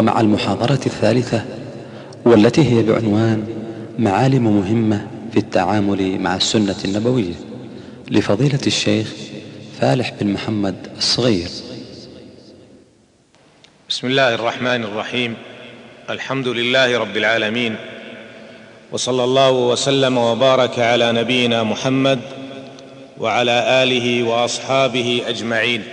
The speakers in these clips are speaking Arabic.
ومع المحاضرة الثالثة، والتي هي بعنوان معالم مهمة في التعامل مع السنة النبوية، لفضيلة الشيخ فالح بن محمد الصغير. بسم الله الرحمن الرحيم. الحمد لله رب العالمين، وصلى الله وسلم وبارك على نبينا محمد وعلى آله وأصحابه أجمعين.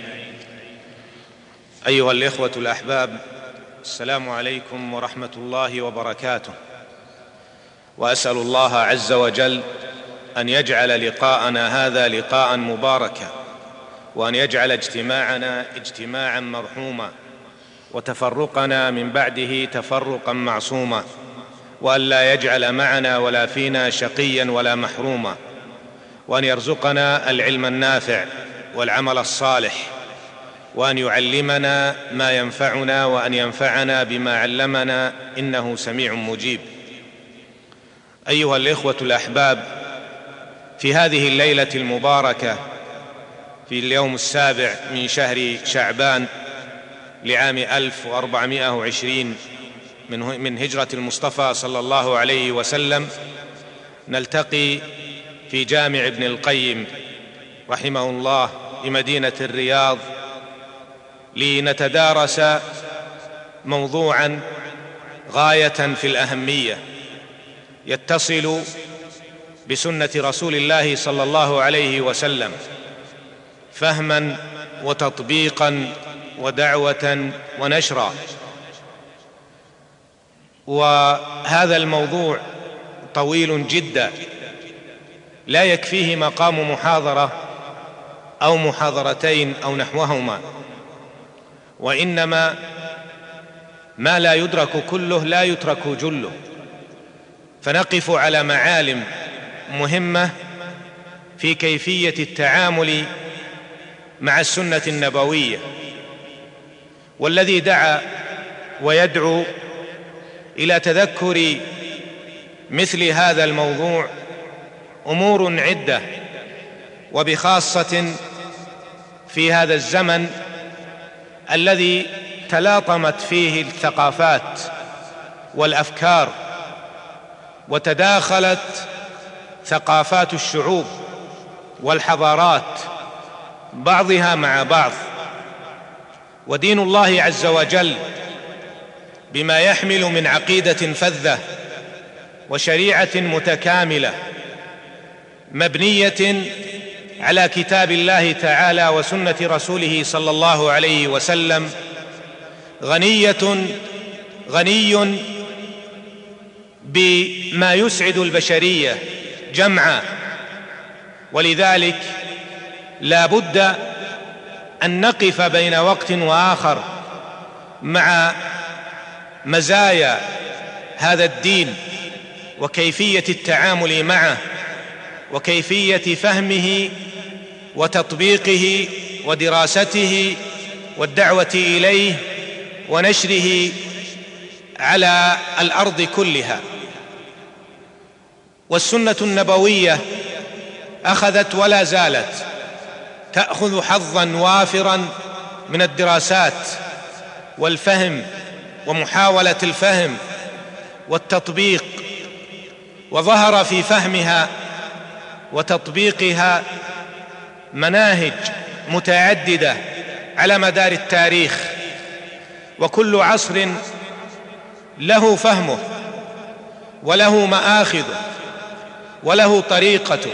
أيها الإخوة الأحباب، السلام عليكم ورحمة الله وبركاته، وأسأل الله عز وجل أن يجعل لقاءنا هذا لقاء مباركا، وأن يجعل اجتماعنا اجتماعا مرحوما، وتفرقنا من بعده تفرقا معصوما، وأن لا يجعل معنا ولا فينا شقيا ولا محروما، وأن يرزقنا العلم النافع والعمل الصالح، وأن يعلمنا ما ينفعنا، وأن ينفعنا بما علمنا، إنه سميع مجيب. أيها الإخوة الأحباب، في هذه الليلة المباركة، في اليوم 7 من شهر شعبان لعام 1420 من هجرة المصطفى صلى الله عليه وسلم، نلتقي في جامع ابن القيم رحمه الله بمدينة الرياض لنتدارس موضوعا غاية في الأهمية يتصل بسنة رسول الله صلى الله عليه وسلم فهما وتطبيقا ودعوة ونشرا. وهذا الموضوع طويل جدا، لا يكفيه مقام محاضرة أو محاضرتين أو نحوهما، وإنما ما لا يدرك كله لا يترك جله، فنقف على معالم مهمة في كيفية التعامل مع السنة النبوية. والذي دعا ويدعو إلى تذكر مثل هذا الموضوع أمور عدة، وبخاصة في هذا الزمن الذي تلاطمت فيه الثقافات والأفكار، وتداخلت ثقافات الشعوب والحضارات بعضها مع بعض، ودين الله عز وجل بما يحمل من عقيدة فذة وشريعة متكاملة مبنية على كتاب الله تعالى وسنة رسوله صلى الله عليه وسلم غني بما يسعد البشرية جمعا. ولذلك لا بد أن نقف بين وقت وآخر مع مزايا هذا الدين وكيفية التعامل معه، وكيفية فهمه وتطبيقه ودراسته والدعوة إليه ونشره على الأرض كلها. والسنة النبوية أخذت ولا زالت تأخذ حظا وافرا من الدراسات والفهم ومحاولة الفهم والتطبيق، وظهر في فهمها وتطبيقها مناهج متعددة على مدار التاريخ، وكل عصر له فهمه وله مآخذه وله طريقته.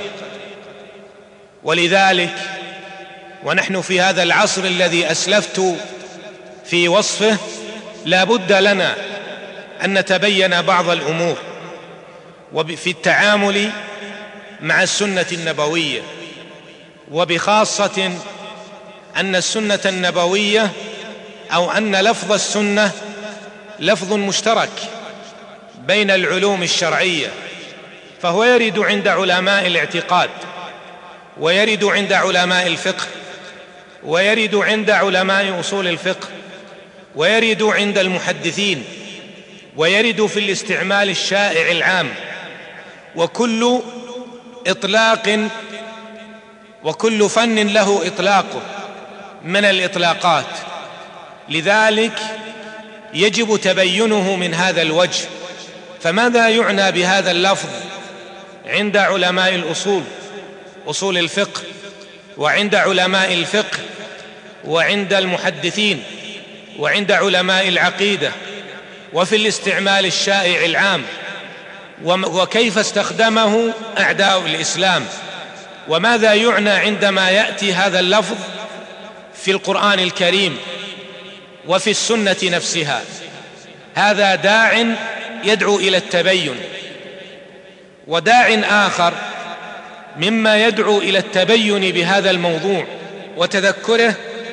ولذلك ونحن في هذا العصر الذي أسلفت في وصفه لا بد لنا أن نتبين بعض الأمور في التعامل مع السنة النبوية، وبخاصة أن السنة النبوية أو أن لفظ السنة لفظ مشترك بين العلوم الشرعية، فهو يرد عند علماء الاعتقاد، ويرد عند علماء الفقه، ويرد عند علماء أصول الفقه، ويرد عند المحدثين، ويرد في الاستعمال الشائع العام. وكل إطلاق وكل فن له إطلاقه من الإطلاقات. لذلك يجب تبينه من هذا الوجه. فماذا يعنى بهذا اللفظ عند علماء الأصول، أصول الفقه، وعند علماء الفقه، وعند المحدثين، وعند علماء العقيدة، وفي الاستعمال الشائع العام، وكيف استخدمه أعداء الإسلام، وماذا يعنى عندما يأتي هذا اللفظ في القرآن الكريم وفي السنة نفسها. هذا داع يدعو إلى التبين. وداع آخر مما يدعو إلى التبين بهذا الموضوع وتذكره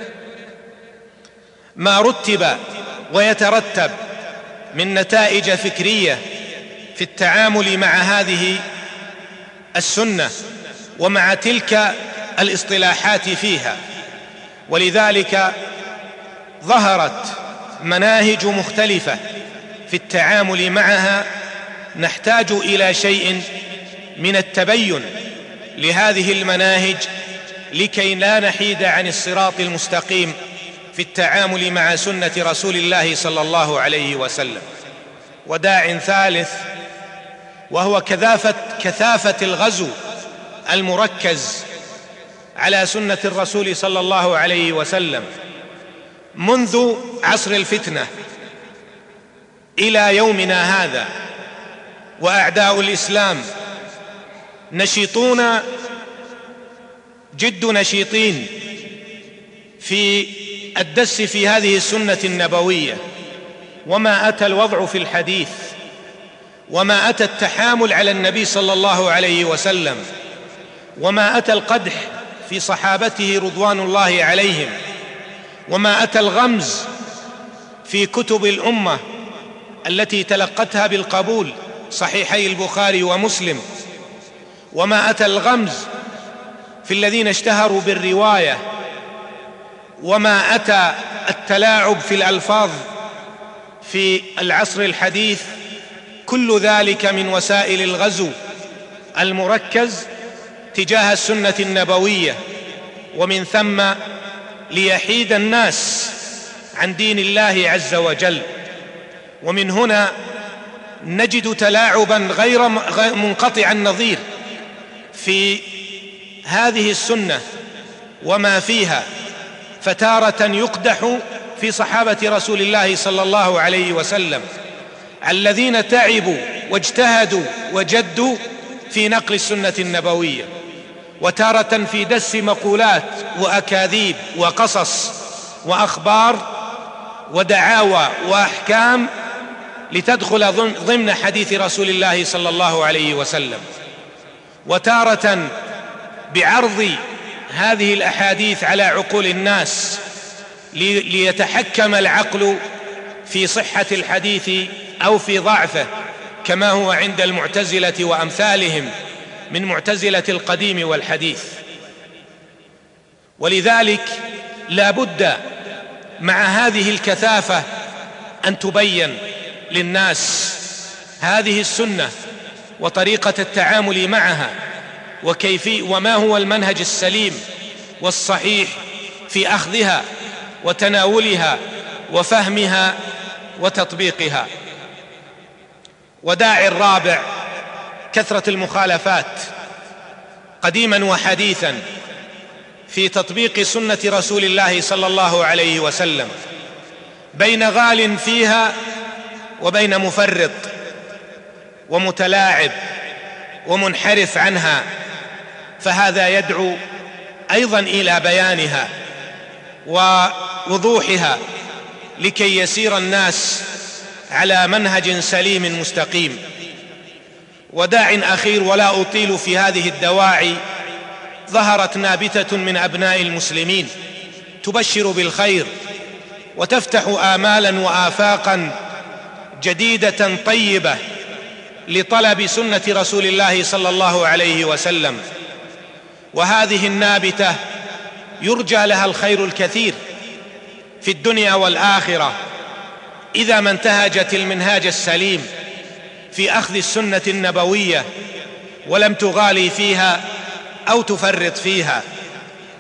ما رتب ويترتب من نتائج فكرية في التعامل مع هذه السنة ومع تلك الاصطلاحات فيها. ولذلك ظهرت مناهج مختلفة في التعامل معها، نحتاج إلى شيء من التبين لهذه المناهج لكي لا نحيد عن الصراط المستقيم في التعامل مع سنة رسول الله صلى الله عليه وسلم. وداع ثالث وهو كثافة الغزو المركز على سنة الرسول صلى الله عليه وسلم منذ عصر الفتنة إلى يومنا هذا. وأعداء الإسلام نشيطون جد نشيطين في الدس في هذه السنة النبوية، وما أتى الوضع في الحديث، وما أتى التحامل على النبي صلى الله عليه وسلم، وما أتى القدح في صحابته رضوان الله عليهم، وما أتى الغمز في كتب الأمة التي تلقتها بالقبول صحيحي البخاري ومسلم، وما أتى الغمز في الذين اشتهروا بالرواية، وما أتى التلاعب في الألفاظ في العصر الحديث. كل ذلك من وسائل الغزو المركز تجاه السنة النبوية، ومن ثم ليحيد الناس عن دين الله عز وجل. ومن هنا نجد تلاعبا غير منقطع النظير في هذه السنة وما فيها، فتارة يقدح في صحابة رسول الله صلى الله عليه وسلم الذين تعبوا واجتهدوا وجدوا في نقل السنة النبوية، وتارة في دس مقولات وأكاذيب وقصص وأخبار ودعاوى وأحكام لتدخل ضمن حديث رسول الله صلى الله عليه وسلم، وتارة بعرض هذه الأحاديث على عقول الناس ليتحكم العقل في صحة الحديث أو في ضعفه، كما هو عند المعتزلة وأمثالهم من معتزلة القديم والحديث. ولذلك لا بد مع هذه الكثافة أن تبين للناس هذه السنة وطريقة التعامل معها وما هو المنهج السليم والصحيح في أخذها وتناولها وفهمها وتطبيقها. وداعي الرابع كثرة المخالفات قديما وحديثا في تطبيق سنة رسول الله صلى الله عليه وسلم، بين غال فيها وبين مفرط ومتلاعب ومنحرف عنها. فهذا يدعو أيضا إلى بيانها ووضوحها لكي يسير الناس على منهج سليم مستقيم. وداع أخير ولا أطيل في هذه الدواعي، ظهرت نابتة من أبناء المسلمين تبشر بالخير وتفتح آمالا وآفاقا جديدة طيبة لطلب سنة رسول الله صلى الله عليه وسلم. وهذه النابتة يرجى لها الخير الكثير في الدنيا والآخرة إذا ما انتهجت المنهاج السليم في أخذ السنة النبوية ولم تغالي فيها أو تفرط فيها.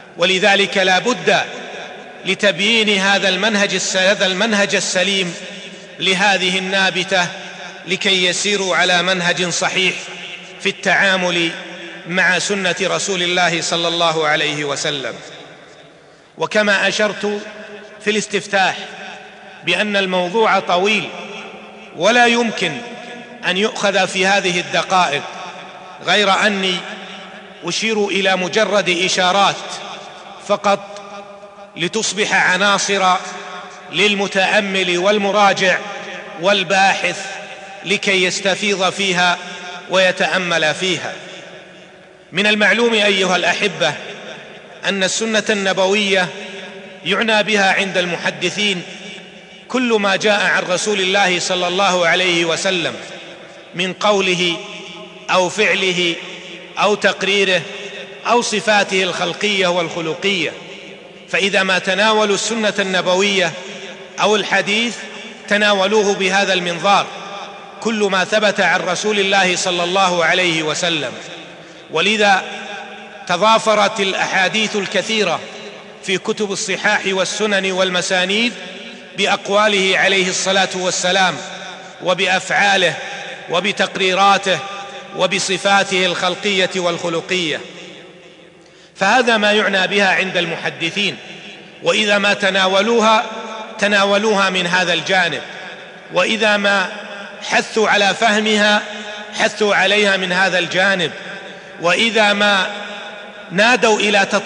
ولذلك لا بد لتبيين هذا المنهج السليم لهذه النابتة لكي يسيروا على منهج صحيح في التعامل مع سنة رسول الله صلى الله عليه وسلم. وكما أشرت في الاستفتاح بأن الموضوع طويل ولا يمكن أن يؤخذ في هذه الدقائق، غير أني أشير إلى مجرد إشارات فقط لتصبح عناصر للمتأمل والمراجع والباحث لكي يستفيض فيها ويتأمل فيها. من المعلوم أيها الأحبة أن السنة النبوية يعنى بها عند المحدثين كل ما جاء عن رسول الله صلى الله عليه وسلم من قوله أو فعله أو تقريره أو صفاته الخلقية والخلقية. فإذا ما تناولوا السنة النبوية أو الحديث تناولوه بهذا المنظار، كل ما ثبت عن رسول الله صلى الله عليه وسلم. ولذا تضافرت الأحاديث الكثيرة في كتب الصحاح والسنن والمسانيد بأقواله عليه الصلاة والسلام وبأفعاله وبتقريراته وبصفاته الخلقية والخلقية. فهذا ما يعنى بها عند المحدثين، وإذا ما تناولوها من هذا الجانب، وإذا ما حثوا على فهمها حثوا عليها من هذا الجانب، وإذا ما نادوا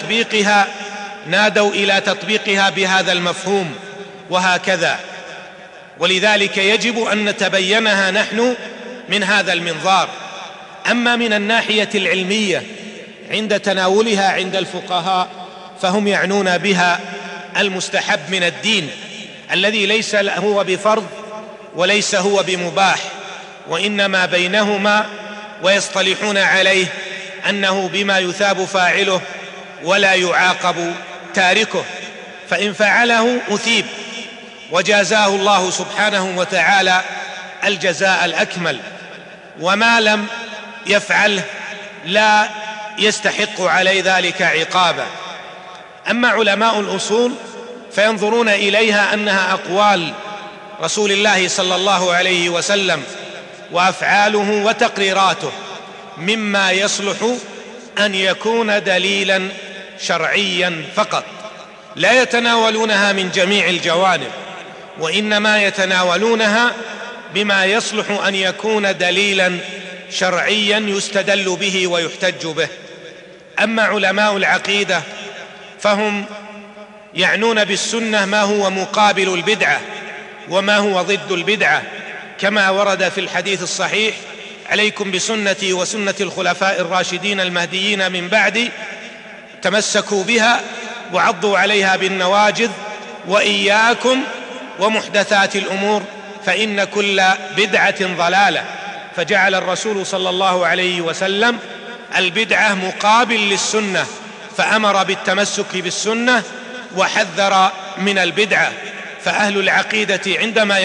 إلى تطبيقها بهذا المفهوم، وهكذا. ولذلك يجب أن نتبينها نحن من هذا المنظار. أما من الناحية العلمية عند تناولها عند الفقهاء فهم يعنون بها المستحب من الدين الذي ليس هو بفرض وليس هو بمباح، وإنما بينهما، ويصطلحون عليه أنه بما يثاب فاعله ولا يعاقب تاركه، فإن فعله أثيب وجازاه الله سبحانه وتعالى الجزاء الأكمل، وما لم يفعله لا يستحق عليه ذلك عقابا. أما علماء الأصول فينظرون إليها أنها أقوال رسول الله صلى الله عليه وسلم وأفعاله وتقريراته مما يصلح أن يكون دليلا شرعيا فقط، لا يتناولونها من جميع الجوانب، وإنما يتناولونها بما يصلح أن يكون دليلا شرعيا يستدل به ويحتج به. أما علماء العقيدة فهم يعنون بالسنة ما هو مقابل البدعة وما هو ضد البدعة، كما ورد في الحديث الصحيح: عليكم بسنتي وسنة الخلفاء الراشدين المهديين من بعدي، تمسكوا بها وعضوا عليها بالنواجذ، وإياكم ومحدثات الأمور فإن كل بدعة ضلالة. فجعل الرسول صلى الله عليه وسلم البدعة مقابل للسنة، فأمر بالتمسك بالسنة وحذر من البدعة. فأهل العقيدة عندما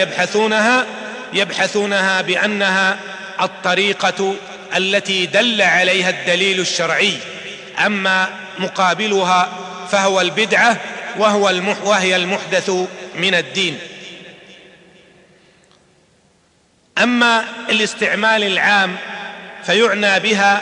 يبحثونها بأنها الطريقة التي دل عليها الدليل الشرعي، أما مقابلها فهو البدعة وهي المحدث من الدين. أما الاستعمال العام فيعنى بها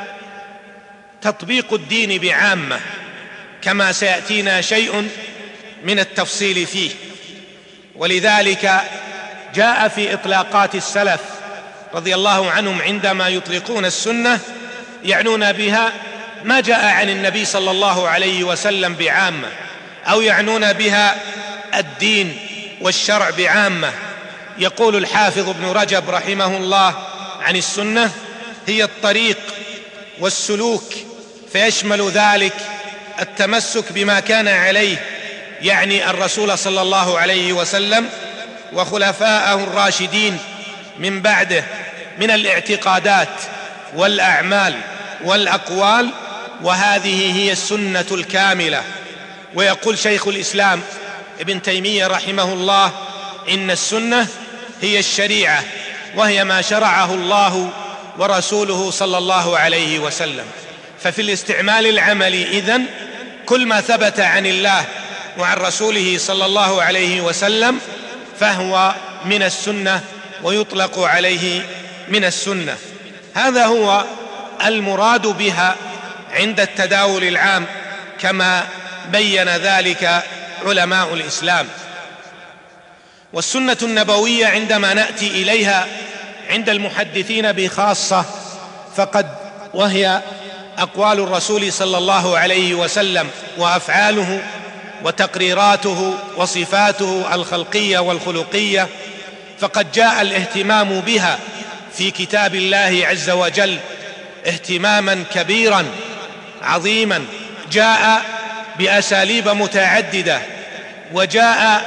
تطبيق الدين بعامة، كما سيأتينا شيء من التفصيل فيه. ولذلك جاء في إطلاقات السلف رضي الله عنهم عندما يطلقون السنة يعنون بها ما جاء عن النبي صلى الله عليه وسلم بعامة، أو يعنون بها الدين والشرع بعامة. يقول الحافظ ابن رجب رحمه الله عن السنة: هي الطريق والسلوك، فيشمل ذلك التمسك بما كان عليه، يعني الرسول صلى الله عليه وسلم وخلفاءه الراشدين من بعده، من الاعتقادات والأعمال والأقوال، وهذه هي السنة الكاملة. ويقول شيخ الإسلام ابن تيمية رحمه الله: إن السنة هي الشريعة، وهي ما شرعه الله ورسوله صلى الله عليه وسلم. ففي الاستعمال العملي إذن كل ما ثبت عن الله وعن رسوله صلى الله عليه وسلم فهو من السنة ويطلق عليه من السنة. هذا هو المراد بها عند التداول العام كما بين ذلك علماء الإسلام. والسنة النبوية عندما نأتي إليها عند المحدثين بخاصة وهي أقوال الرسول صلى الله عليه وسلم وأفعاله وتقريراته وصفاته الخلقية والخلقية، فقد جاء الاهتمام بها في كتاب الله عز وجل اهتماما كبيرا عظيما، جاء بأساليب متعددة، وجاء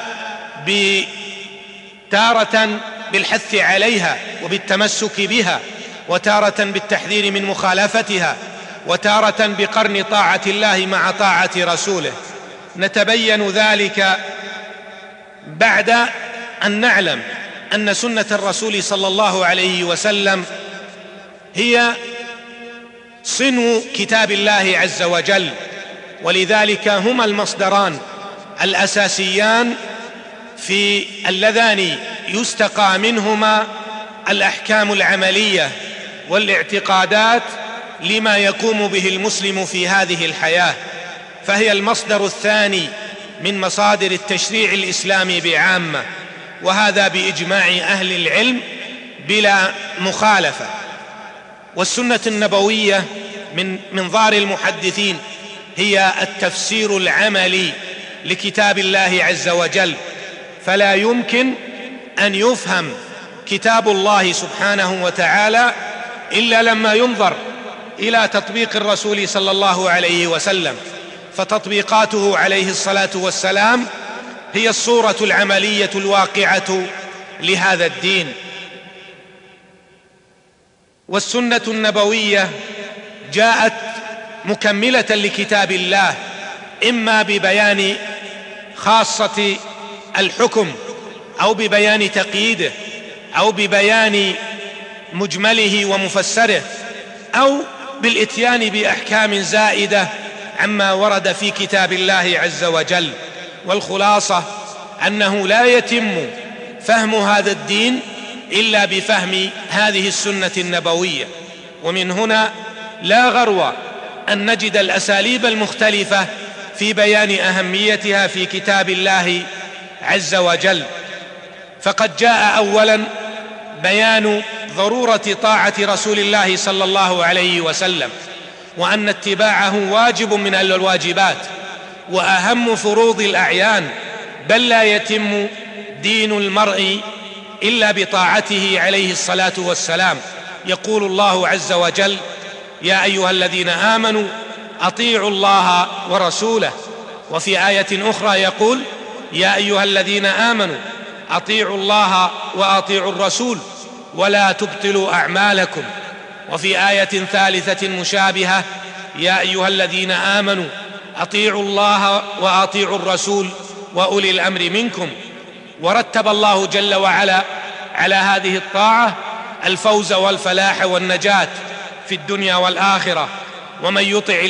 تارة بالحث عليها وبالتمسك بها، وتارة بالتحذير من مخالفتها، وتارة بقرن طاعة الله مع طاعة رسوله. نتبين ذلك بعد أن نعلم أن سنة الرسول صلى الله عليه وسلم هي صنو كتاب الله عز وجل، ولذلك هما المصدران الأساسيان في اللذان يستقى منهما الأحكام العملية والاعتقادات لما يقوم به المسلم في هذه الحياة، فهي المصدر الثاني من مصادر التشريع الإسلامي بعامة، وهذا بإجماع أهل العلم بلا مخالفة. والسنة النبوية من منظار المحدثين هي التفسير العملي لكتاب الله عز وجل، فلا يمكن أن يفهم كتاب الله سبحانه وتعالى إلا لما ينظر إلى تطبيق الرسول صلى الله عليه وسلم، فتطبيقاته عليه الصلاة والسلام هي الصورة العملية الواقعة لهذا الدين. والسنة النبوية جاءت مكملة لكتاب الله، إما ببيان خاصة الحكم أو ببيان تقييده أو ببيان مجمله ومفسره، أو بالإتيان بأحكام زائدة عما ورد في كتاب الله عز وجل. والخلاصة أنه لا يتم فهم هذا الدين إلا بفهم هذه السنة النبوية. ومن هنا لا غرو أن نجد الأساليب المختلفة في بيان أهميتها في كتاب الله عز وجل. فقد جاء أولا بيان ضرورة طاعة رسول الله صلى الله عليه وسلم، وأن اتباعه واجب من الواجبات وأهم فروض الأعيان، بل لا يتم دين المرء إلا بطاعته عليه الصلاة والسلام. يقول الله عز وجل: يا أيها الذين آمنوا أطيعوا الله ورسوله. وفي آية أخرى يقول: يا أيها الذين آمنوا أطيعوا الله وأطيعوا الرسول ولا تبطلوا أعمالكم. وفي آية ثالثة مشابهة: يا أيها الذين آمنوا أطيعوا الله وأطيعوا الرسول وأولي الأمر منكم. ورتب الله جل وعلا على هذه الطاعة الفوز والفلاح والنجاة في الدنيا والآخرة. ومن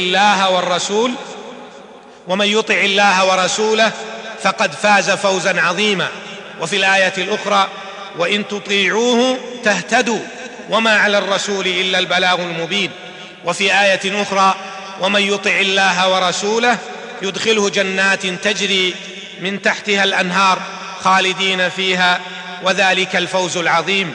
يطع الله ورسوله فقد فاز فوزا عظيما. وفي الآية الأخرى: وإن تطيعوه تهتدوا وما على الرسول إلا البلاغ المبين. وفي آية أخرى: ومن يطع الله ورسوله يدخله جنات تجري من تحتها الأنهار خالدين فيها وذلك الفوز العظيم.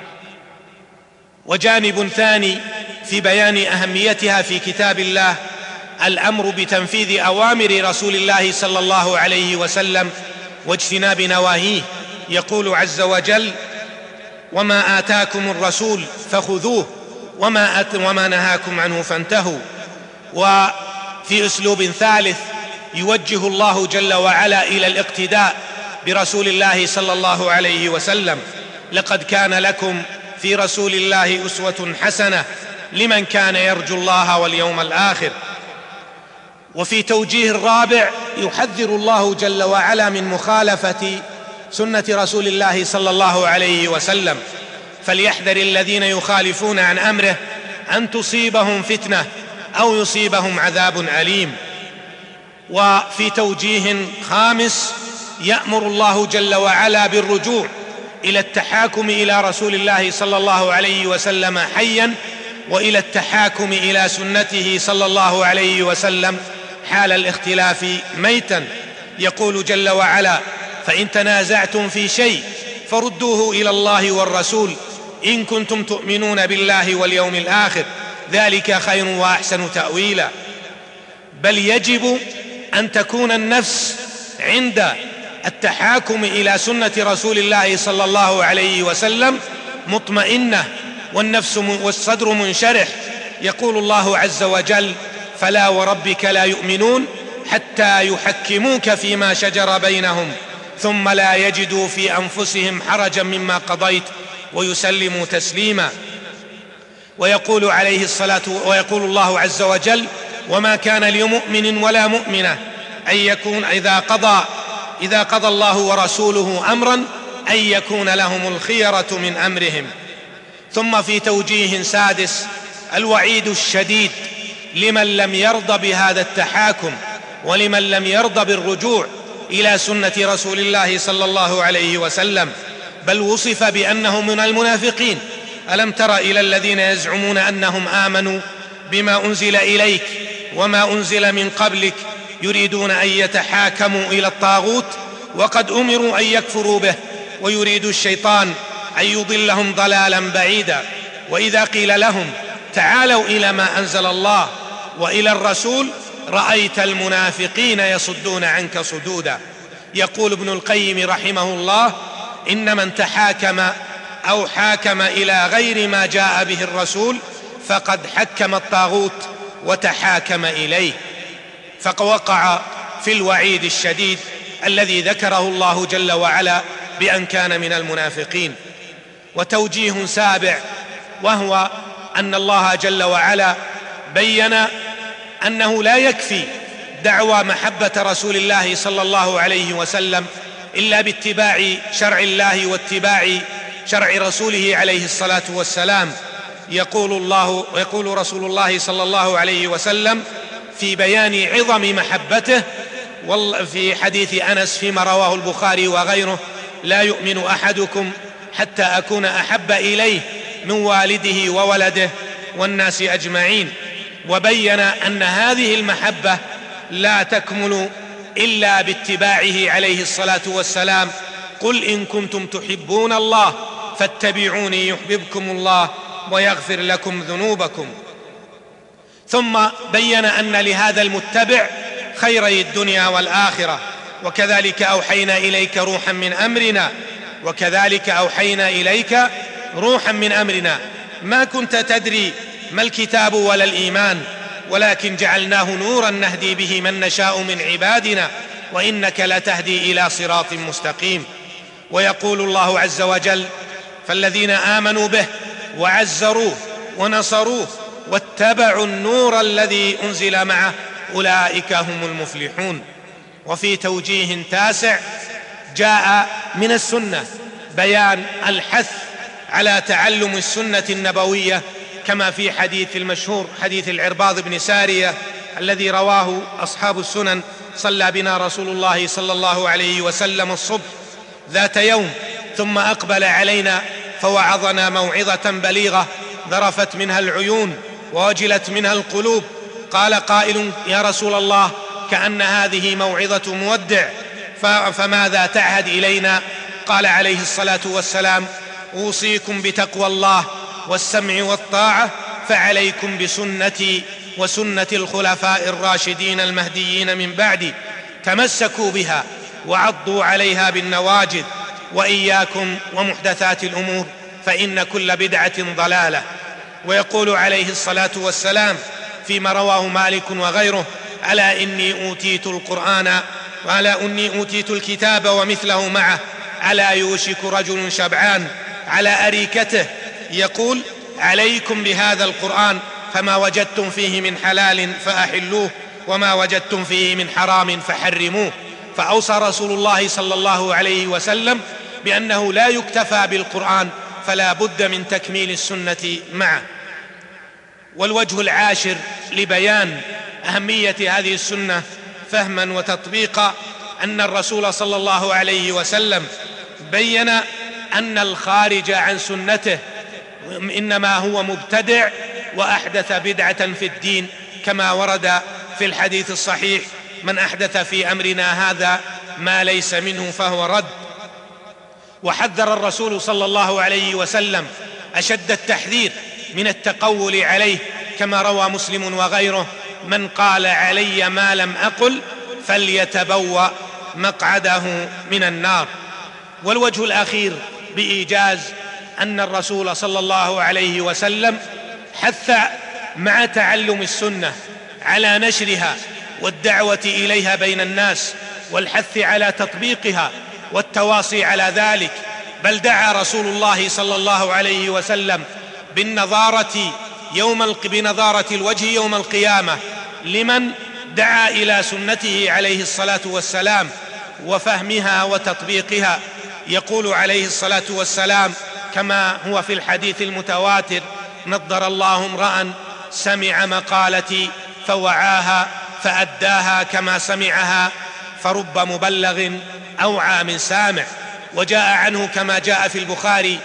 وجانب ثاني في بيان أهميتها في كتاب الله الأمر بتنفيذ أوامر رسول الله صلى الله عليه وسلم واجتناب نواهيه. يقول عز وجل: وما آتاكم الرسول فخذوه وما نهاكم عنه فانتهوا. وفي أسلوب ثالث يوجه الله جل وعلا إلى الاقتداء برسول الله صلى الله عليه وسلم: لقد كان لكم في رسول الله أسوة حسنة لمن كان يرجو الله واليوم الآخر. وفي توجيه الرابع يحذر الله جل وعلا من مخالفة سنة رسول الله صلى الله عليه وسلم: فليحذر الذين يخالفون عن أمره أن تصيبهم فتنة أو يصيبهم عذاب أليم. وفي توجيه خامس يأمر الله جل وعلا بالرجوع إلى التحاكم إلى رسول الله صلى الله عليه وسلم حيا، وإلى التحاكم إلى سنته صلى الله عليه وسلم حال الاختلاف ميتا. يقول جل وعلا: فإن تنازعتم في شيء فردوه إلى الله والرسول إن كنتم تؤمنون بالله واليوم الآخر ذلك خير وأحسن تأويلا. بل يجب أن تكون النفس عند التحاكم إلى سنة رسول الله صلى الله عليه وسلم مطمئنة والصدر منشرح. يقول الله عز وجل: فلا وربك لا يؤمنون حتى يحكموك فيما شجر بينهم ثم لا يجدوا في أنفسهم حرجا مما قضيت ويسلموا تسليما. ويقول الله عز وجل: وما كان لمؤمن ولا مؤمنة أن يكون إذا قضى الله ورسوله أمرا أن يكون لهم الخيرة من أمرهم. ثم في توجيه سادس: الوعيد الشديد لمن لم يرضى بهذا التحاكم ولمن لم يرضى بالرجوع إلى سنة رسول الله صلى الله عليه وسلم، بل وصف بأنهم من المنافقين. ألم تر إلى الذين يزعمون أنهم آمنوا بما أنزل إليك وما أنزل من قبلك يريدون أن يتحاكموا إلى الطاغوت وقد أمروا أن يكفروا به ويريد الشيطان أن يضلهم ضلالا بعيدا. وإذا قيل لهم تعالوا إلى ما أنزل الله وإلى الرسول رأيت المنافقين يصدون عنك صدودا. يقول ابن القيم رحمه الله: إن من تحاكم أو حاكم إلى غير ما جاء به الرسول فقد حكم الطاغوت وتحاكم إليه، فوقع في الوعيد الشديد الذي ذكره الله جل وعلا بأن كان من المنافقين. وتوجيه سابع، وهو أن الله جل وعلا بين أنه لا يكفي دعوى محبة رسول الله صلى الله عليه وسلم إلا باتباع شرع الله واتباع شرع رسوله عليه الصلاة والسلام. يقول رسول الله صلى الله عليه وسلم في بيان عظم محبته في حديث أنس فيما رواه البخاري وغيره: لا يؤمن أحدكم حتى أكون أحب إليه من والده وولده والناس أجمعين. وبين أن هذه المحبة لا تكمل إلا باتباعه عليه الصلاة والسلام: قل إن كنتم تحبون الله فاتبعوني يحببكم الله ويغفر لكم ذنوبكم. ثم بين أن لهذا المتبع خيري الدنيا والآخرة: وكذلك أوحينا إليك روحا من أمرنا ما كنت تدري ما الكتاب ولا الإيمان ولكن جعلناه نورا نهدي به من نشاء من عبادنا وإنك لتهدي إلى صراط مستقيم. ويقول الله عز وجل: فالذين آمنوا به وعزروه ونصروه واتبعوا النور الذي أنزل معه أولئك هم المفلحون. وفي توجيه تاسع، جاء من السنة بيان الحث على تعلم السنة النبوية، كما في حديث المشهور حديث العرباض بن سارية الذي رواه أصحاب السنن: صلى بنا رسول الله صلى الله عليه وسلم الصبح ذات يوم ثم أقبل علينا فوعظنا موعظة بليغة ذرفت منها العيون ووجلت منها القلوب. قال قائل: يا رسول الله، كأن هذه موعظة مودع، فماذا تعهد إلينا؟ قال عليه الصلاة والسلام: أوصيكم بتقوى الله والسمع والطاعة، فعليكم بسنتي وسنة الخلفاء الراشدين المهديين من بعدي، تمسكوا بها وعضوا عليها بالنواجذ، وإياكم ومحدثات الأمور فإن كل بدعة ضلالة. ويقول عليه الصلاة والسلام فيما رواه مالك وغيره: ألا إني أوتيت القرآن وألا إني أوتيت الكتاب ومثله معه، ألا يوشك رجل شبعان على أريكته يقول: عليكم بهذا القرآن فما وجدتم فيه من حلال فأحلوه وما وجدتم فيه من حرام فحرموه. فأوصى رسول الله صلى الله عليه وسلم بأنه لا يكتفى بالقرآن، فلا بد من تكميل السنة معه. والوجه العاشر لبيان أهمية هذه السنة فهما وتطبيقا أن الرسول صلى الله عليه وسلم بين أن الخارج عن سنته إنما هو مبتدع وأحدث بدعة في الدين، كما ورد في الحديث الصحيح: من أحدث في أمرنا هذا ما ليس منه فهو رد. وحذر الرسول صلى الله عليه وسلم أشد التحذير من التقول عليه، كما روى مسلم وغيره: من قال علي ما لم أقل فليتبوأ مقعده من النار. والوجه الأخير بإيجاز أن الرسول صلى الله عليه وسلم حث مع تعلم السنة على نشرها والدعوة إليها بين الناس والحث على تطبيقها والتواصي على ذلك، بل دعا رسول الله صلى الله عليه وسلم بنظارة الوجه يوم القيامة لمن دعا إلى سنته عليه الصلاة والسلام وفهمها وتطبيقها. يقول عليه الصلاة والسلام كما هو في الحديث المتواتر: نضر الله امرأ سمع مقالتي فوعاها فأداها كما سمعها، فرب مبلغ أوعى من سامع. وجاء عنه كما جاء في البخاري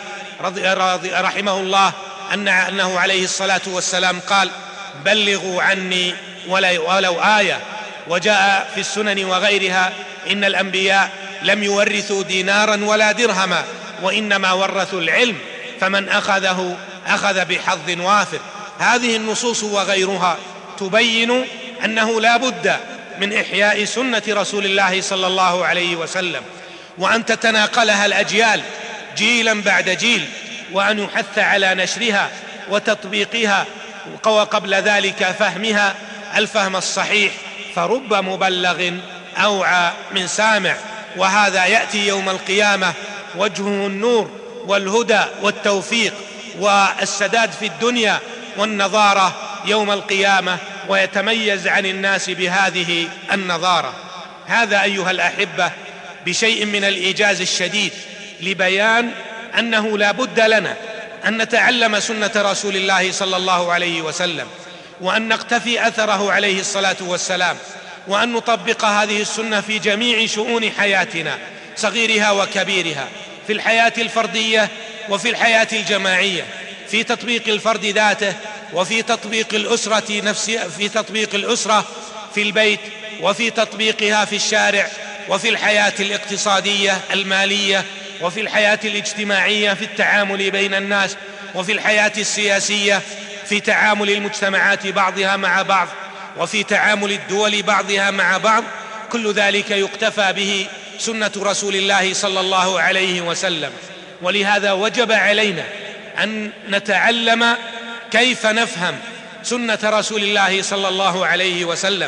رحمه الله أنه عليه الصلاة والسلام قال: بلغوا عني ولو آية. وجاء في السنن وغيرها: إن الأنبياء لم يورثوا دينارا ولا درهما، وإنما ورثوا العلم، فمن أخذه أخذ بحظ وافر. هذه النصوص وغيرها تبين أنه لا بد من إحياء سنة رسول الله صلى الله عليه وسلم، وأن تتناقلها الأجيال جيلا بعد جيل، وأن يحث على نشرها وتطبيقها، وقبل ذلك فهمها الفهم الصحيح، فرب مبلغ أوعى من سامع. وهذا يأتي يوم القيامة وجهه النور والهدى والتوفيق والسداد في الدنيا والنظارة يوم القيامة، ويتميز عن الناس بهذه النظارة. هذا أيها الأحبة بشيء من الإيجاز الشديد لبيان أنه لا بد لنا أن نتعلم سنة رسول الله صلى الله عليه وسلم، وأن نقتفي أثره عليه الصلاة والسلام، وأن نطبق هذه السنة في جميع شؤون حياتنا صغيرها وكبيرها، في الحياة الفردية وفي الحياة الجماعية، في تطبيق الفرد ذاته، وفي تطبيق الأسرة نفسها، في تطبيق الأسرة في البيت، وفي تطبيقها في الشارع، وفي الحياة الاقتصادية المالية، وفي الحياة الاجتماعية في التعامل بين الناس، وفي الحياة السياسية في تعامل المجتمعات بعضها مع بعض، وفي تعامل الدول بعضها مع بعض. كل ذلك يقتفى به سنة رسول الله صلى الله عليه وسلم. ولهذا وجب علينا أن نتعلم كيف نفهم سنة رسول الله صلى الله عليه وسلم،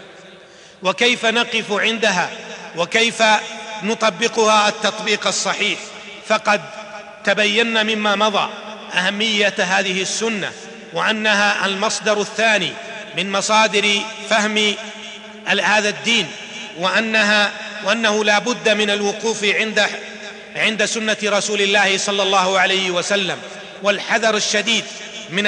وكيف نقف عندها، وكيف نطبقها التطبيق الصحيح. فقد تبين مما مضى أهمية هذه السنة، وأنها المصدر الثاني من مصادر فهم هذا الدين، وأنه لا بد من الوقوف عند سنة رسول الله صلى الله عليه وسلم، والحذر الشديد من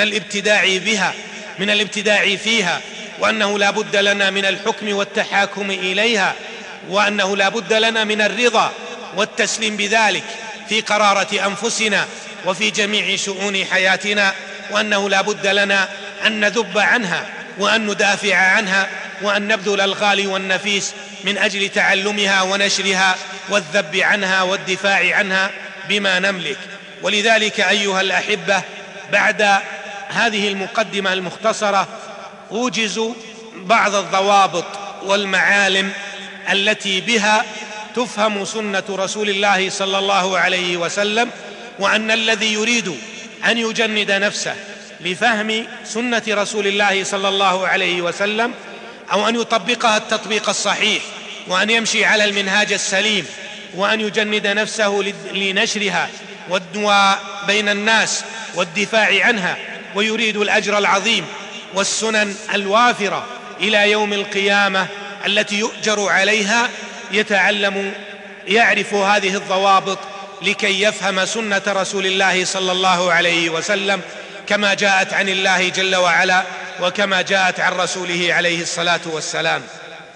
الابتداع فيها، وأنه لا بد لنا من الحكم والتحاكم إليها، وأنه لا بد لنا من الرضا والتسليم بذلك في قرارة أنفسنا وفي جميع شؤون حياتنا، وأنه لا بد لنا أن نذب عنها وأن ندافع عنها، وأن نبذل الغالي والنفيس من أجل تعلمها ونشرها والذب عنها والدفاع عنها بما نملك. ولذلك أيها الأحبة، بعد هذه المقدمة المختصرة أوجز بعض الضوابط والمعالم التي بها تفهم سنة رسول الله صلى الله عليه وسلم، وأن الذي يريد أن يجند نفسه لفهم سنة رسول الله صلى الله عليه وسلم، أو أن يطبقها التطبيق الصحيح، وأن يمشي على المنهاج السليم، وأن يجند نفسه لنشرها بين الناس والدفاع عنها، ويريد الأجر العظيم والسنن الوافرة إلى يوم القيامة التي يؤجر عليها، يعرف هذه الضوابط لكي يفهم سنة رسول الله صلى الله عليه وسلم كما جاءت عن الله جل وعلا، وكما جاءت عن رسوله عليه الصلاة والسلام.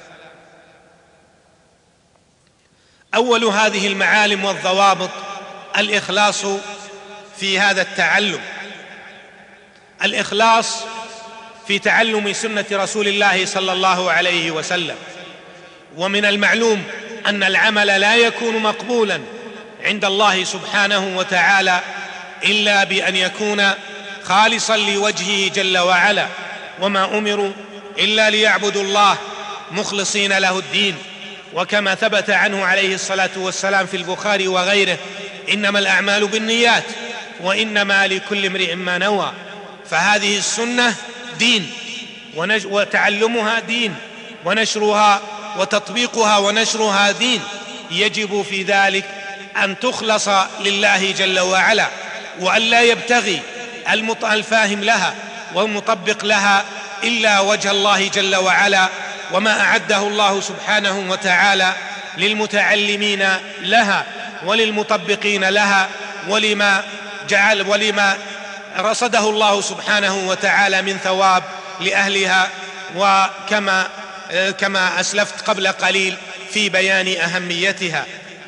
أول هذه المعالم والضوابط الإخلاص في هذا التعلم. الإخلاص في تعلم سنة رسول الله صلى الله عليه وسلم. ومن المعلوم أن العمل لا يكون مقبولا عند الله سبحانه وتعالى إلا بأن يكون خالصا لوجهه جل وعلا، وما أمروا إلا ليعبدوا الله مخلصين له الدين. وكما ثبت عنه عليه الصلاة والسلام في البخاري وغيره: إنما الأعمال بالنيات وإنما لكل امرئ ما نوى. فهذه السنة دين، وتعلمها دين، ونشرها وتطبيقها ونشرها دين. يجب في ذلك أن تخلص لله جل وعلا، وأن لا يبتغي الفاهم لها والمطبق لها إلا وجه الله جل وعلا، وما أعده الله سبحانه وتعالى للمتعلمين لها وللمطبقين لها، ولما رصده الله سبحانه وتعالى من ثواب لأهلها، وكما أسلفت قبل قليل في بيان أهميتها.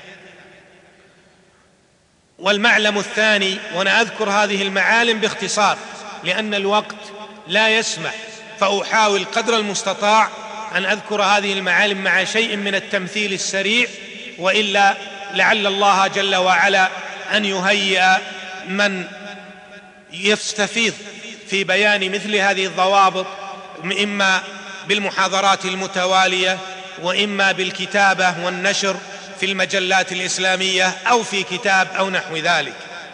والمعلم الثاني، وأنا أذكر هذه المعالم باختصار لأن الوقت لا يسمح، فأحاول قدر المستطاع أن أذكر هذه المعالم مع شيء من التمثيل السريع، وإلا لعل الله جل وعلا أن يهيئ من يستفيض في بيان مثل هذه الضوابط، إما بالمحاضرات المتوالية، وإما بالكتابة والنشر في المجلات الإسلامية، أو في كتاب أو نحو ذلك.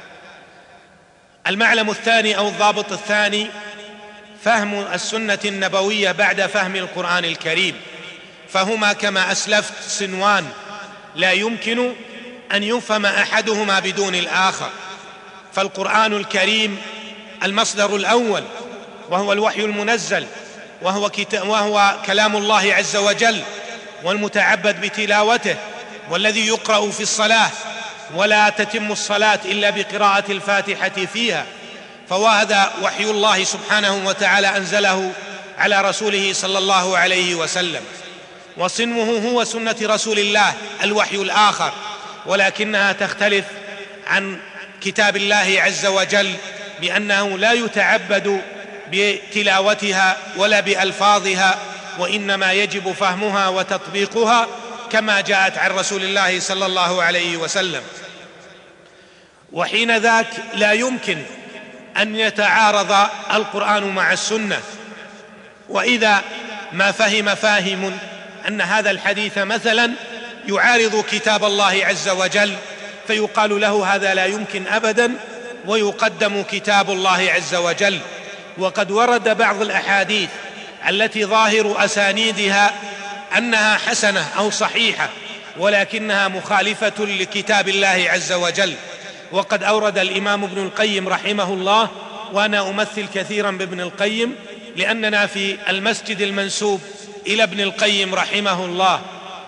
المعلم الثاني أو الضابط الثاني فهم السنة النبوية بعد فهم القرآن الكريم، فهما كما أسلفت صنوان لا يمكن أن يفهم أحدهما بدون الآخر. فالقرآن الكريم المصدر الأول، وهو الوحي المنزل، وهو كلام الله عز وجل، والمتعبد بتلاوته، والذي يقرأ في الصلاة، ولا تتم الصلاة إلا بقراءة الفاتحة فيها. فهذا وحي الله سبحانه وتعالى أنزله على رسوله صلى الله عليه وسلم. وصنوه هو سنة رسول الله الوحي الآخر، ولكنها تختلف عن كتاب الله عز وجل بأنه لا يتعبد بتلاوتها ولا بألفاظها، وإنما يجب فهمها وتطبيقها كما جاءت عن رسول الله صلى الله عليه وسلم. وحين ذاك لا يمكن أن يتعارض القرآن مع السنة. وإذا ما فهم فاهم أن هذا الحديث مثلا يعارض كتاب الله عز وجل، فيقال له هذا لا يمكن أبدا، ويقدم كتاب الله عز وجل. وقد ورد بعض الأحاديث التي ظاهر أسانيدها أنها حسنة أو صحيحة، ولكنها مخالفة لكتاب الله عز وجل. وقد أورد الإمام ابن القيم رحمه الله، وأنا أمثل كثيرا بابن القيم لأننا في المسجد المنسوب إلى ابن القيم رحمه الله،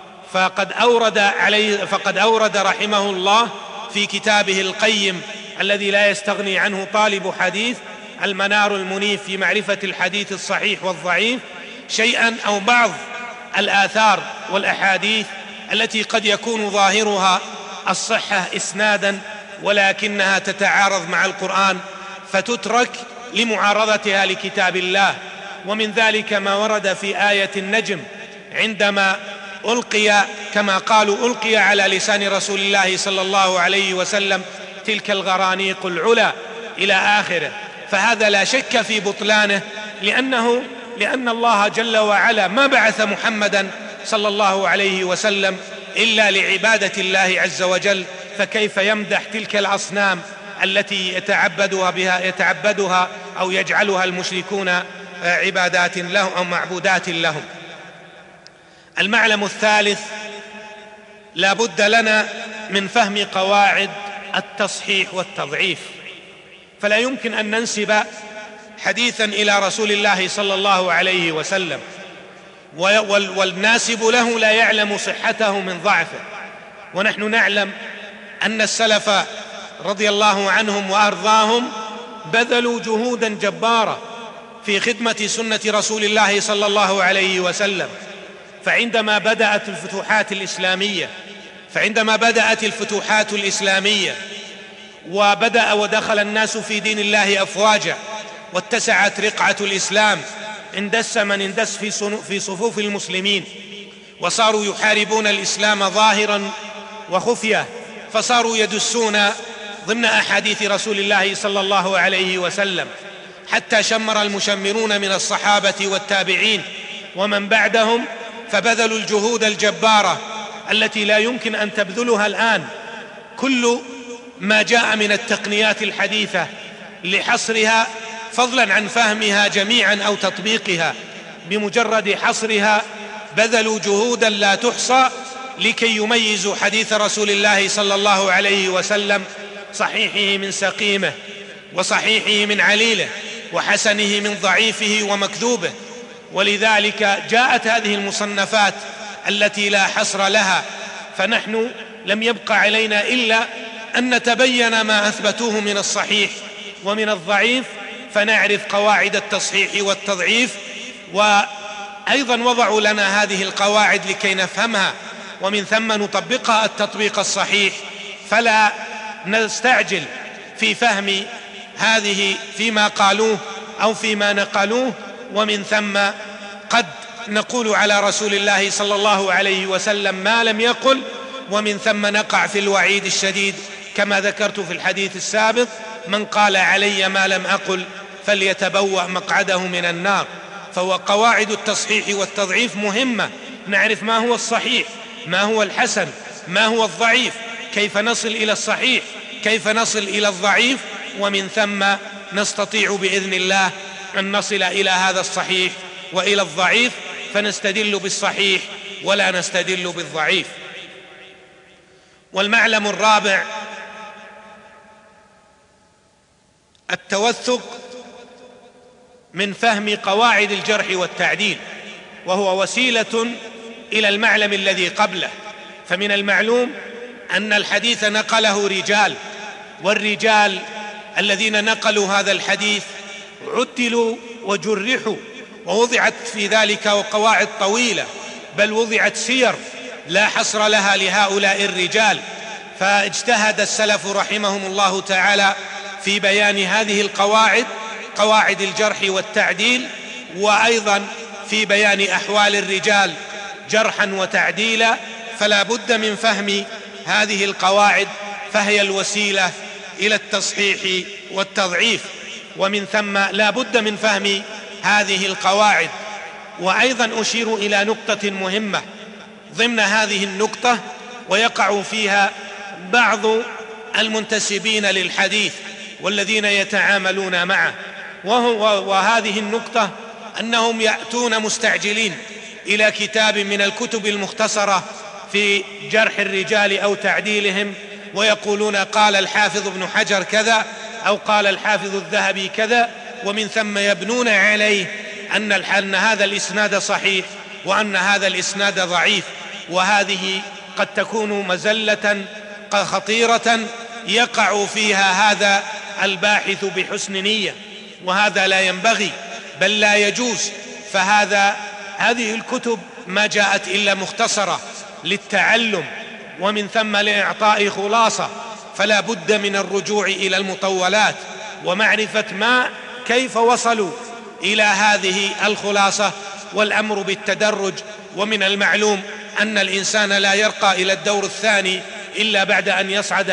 فقد أورد رحمه الله في كتابه القيم الذي لا يستغني عنه طالب حديث، المنار المنيف في معرفة الحديث الصحيح والضعيف، شيئا أو بعض الآثار والأحاديث التي قد يكون ظاهرها الصحة إسنادا، ولكنها تتعارض مع القرآن فتترك لمعارضتها لكتاب الله. ومن ذلك ما ورد في آية النجم عندما ألقي، كما قالوا ألقي على لسان رسول الله صلى الله عليه وسلم تلك الغرانيق العلا إلى آخره. فهذا لا شك في بطلانه، لأن الله جل وعلا ما بعث محمدا صلى الله عليه وسلم إلا لعبادة الله عز وجل، فكيف يمدح تلك الأصنام التي يتعبدها أو يجعلها المشركون عبادات لهم أو معبودات لهم. المعلم الثالث، لا بد لنا من فهم قواعد التصحيح والتضعيف. فلا يمكن أن ننسب حديثا إلى رسول الله صلى الله عليه وسلم والناسب له لا يعلم صحته من ضعفه. ونحن نعلم أن السلف رضي الله عنهم وأرضاهم بذلوا جهودا جبارة في خدمة سنة رسول الله صلى الله عليه وسلم. فعندما بدأت الفتوحات الإسلامية وبدأ ودخل الناس في دين الله أفواجا، واتسعت رقعة الإسلام، اندس من اندس في صفوف المسلمين، وصاروا يحاربون الإسلام ظاهرا وخفية، فصاروا يدسون ضمن أحاديث رسول الله صلى الله عليه وسلم، حتى شمر المشمرون من الصحابة والتابعين ومن بعدهم، فبذلوا الجهود الجبارة التي لا يمكن أن تبذلها الآن كل ما جاء من التقنيات الحديثة لحصرها، فضلا عن فهمها جميعا أو تطبيقها. بمجرد حصرها بذلوا جهودا لا تحصى لكي يميزوا حديث رسول الله صلى الله عليه وسلم، صحيحه من سقيمه، وصحيحه من عليله، وحسنه من ضعيفه ومكذوبه. ولذلك جاءت هذه المصنفات التي لا حصر لها، فنحن لم يبق علينا إلا أن نتبين ما أثبتوه من الصحيح ومن الضعيف، فنعرف قواعد التصحيح والتضعيف. وأيضا وضعوا لنا هذه القواعد لكي نفهمها ومن ثم نطبقها التطبيق الصحيح، فلا نستعجل في فهم هذه فيما قالوه أو فيما نقلوه، ومن ثم قد نقول على رسول الله صلى الله عليه وسلم ما لم يقل، ومن ثم نقع في الوعيد الشديد كما ذكرت في الحديث السابق: من قال علي ما لم أقل فليتبوأ مقعده من النار. فهو قواعد التصحيح والتضعيف مهمة، نعرف ما هو الصحيح، ما هو الحسن، ما هو الضعيف، كيف نصل إلى الصحيح، كيف نصل إلى الضعيف، ومن ثم نستطيع بإذن الله أن نصل إلى هذا الصحيح وإلى الضعيف، فنستدل بالصحيح ولا نستدل بالضعيف. والمعلم الرابع التوثق من فهم قواعد الجرح والتعديل، وهو وسيلة إلى المعلم الذي قبله. فمن المعلوم أن الحديث نقله رجال، والرجال الذين نقلوا هذا الحديث عدلوا وجرحوا، ووضعت في ذلك قواعد طويلة، بل وضعت سير لا حصر لها لهؤلاء الرجال. فاجتهد السلف رحمهم الله تعالى في بيان هذه القواعد، قواعد الجرح والتعديل، وأيضا في بيان أحوال الرجال جرحا وتعديلا. فلا بد من فهم هذه القواعد، فهي الوسيلة إلى التصحيح والتضعيف، ومن ثم لا بد من فهم هذه القواعد. وأيضا أشير إلى نقطة مهمة ضمن هذه النقطة ويقع فيها بعض المنتسبين للحديث والذين يتعاملون معه، وهذه النقطة أنهم يأتون مستعجلين إلى كتاب من الكتب المختصرة في جرح الرجال أو تعديلهم، ويقولون قال الحافظ ابن حجر كذا أو قال الحافظ الذهبي كذا، ومن ثم يبنون عليه أن هذا الإسناد صحيح وأن هذا الإسناد ضعيف. وهذه قد تكون مزلة خطيرة يقع فيها هذا الباحث بحسن نية، وهذا لا ينبغي بل لا يجوز. هذه الكتب ما جاءت إلا مختصرة للتعلم ومن ثم لإعطاء خلاصة، فلا بد من الرجوع إلى المطولات ومعرفة كيف وصلوا إلى هذه الخلاصة، والأمر بالتدرج. ومن المعلوم أن الإنسان لا يرقى إلى الدور الثاني إلا بعد أن يصعد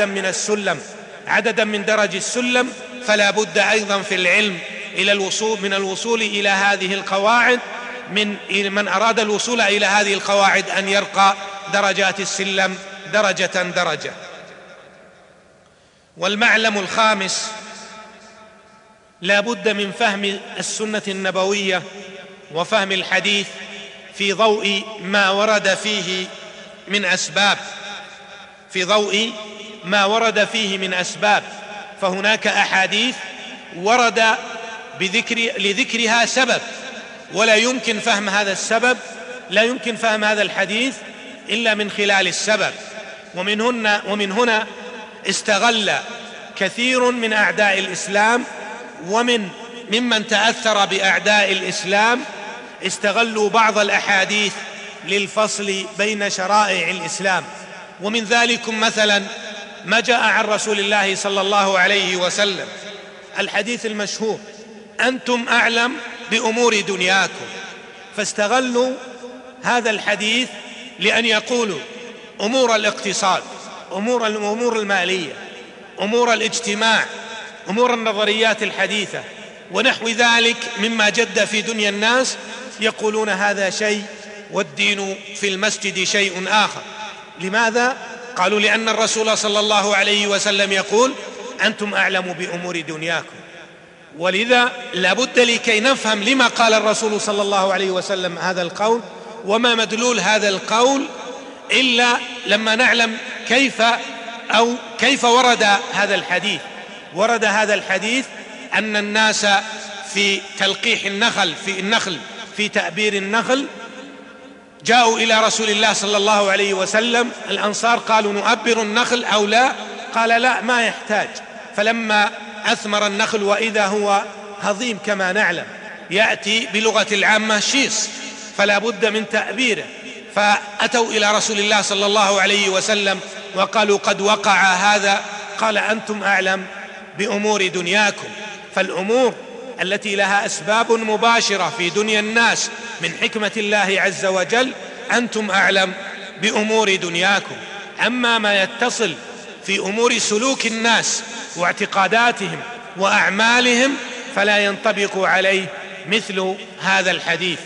عددا من درج السلم، فلا بد أيضا في العلم من الوصول إلى هذه القواعد. من أراد الوصول إلى هذه القواعد أن يرقى درجات السلم درجة درجة. والمعلم الخامس لا بد من فهم السنة النبوية وفهم الحديث في ضوء ما ورد فيه من أسباب. فهناك أحاديث ورد لذكرها سبب، ولا يمكن فهم هذا السبب، لا يمكن فهم هذا الحديث إلا من خلال السبب. ومن هنا استغل كثير من أعداء الإسلام ممن تأثر بأعداء الإسلام، استغلوا بعض الأحاديث للفصل بين شرائع الإسلام. ومن ذلك مثلا ما جاء عن رسول الله صلى الله عليه وسلم الحديث المشهور: أنتم أعلم بأمور دنياكم. فاستغلوا هذا الحديث لأن يقولوا أمور الاقتصاد، أمور المالية، أمور الاجتماع، أمور النظريات الحديثة ونحو ذلك مما جد في دنيا الناس، يقولون هذا شيء والدين في المسجد شيء آخر. لماذا؟ قالوا لأن الرسول صلى الله عليه وسلم يقول: أنتم أعلم بأمور دنياكم. ولذا لابد لكي نفهم لما قال الرسول صلى الله عليه وسلم هذا القول وما مدلول هذا القول، إلا لما نعلم كيف ورد هذا الحديث. ورد هذا الحديث أن الناس في تلقيح النخل في تأبير النخل جاءوا إلى رسول الله صلى الله عليه وسلم. الأنصار قالوا: نؤبر النخل أو لا؟ قال: لا، ما يحتاج. فلما أثمر النخل وإذا هو هضيم كما نعلم، يأتي بلغة العامة شيص، فلا بد من تأبيره. فأتوا إلى رسول الله صلى الله عليه وسلم وقالوا: قد وقع هذا. قال: أنتم أعلم بأمور دنياكم. فالأمور التي لها أسباب مباشرة في دنيا الناس من حكمة الله عز وجل أنتم أعلم بأمور دنياكم. أما ما يتصل في أمور سلوك الناس واعتقاداتهم وأعمالهم فلا ينطبق عليه مثل هذا الحديث.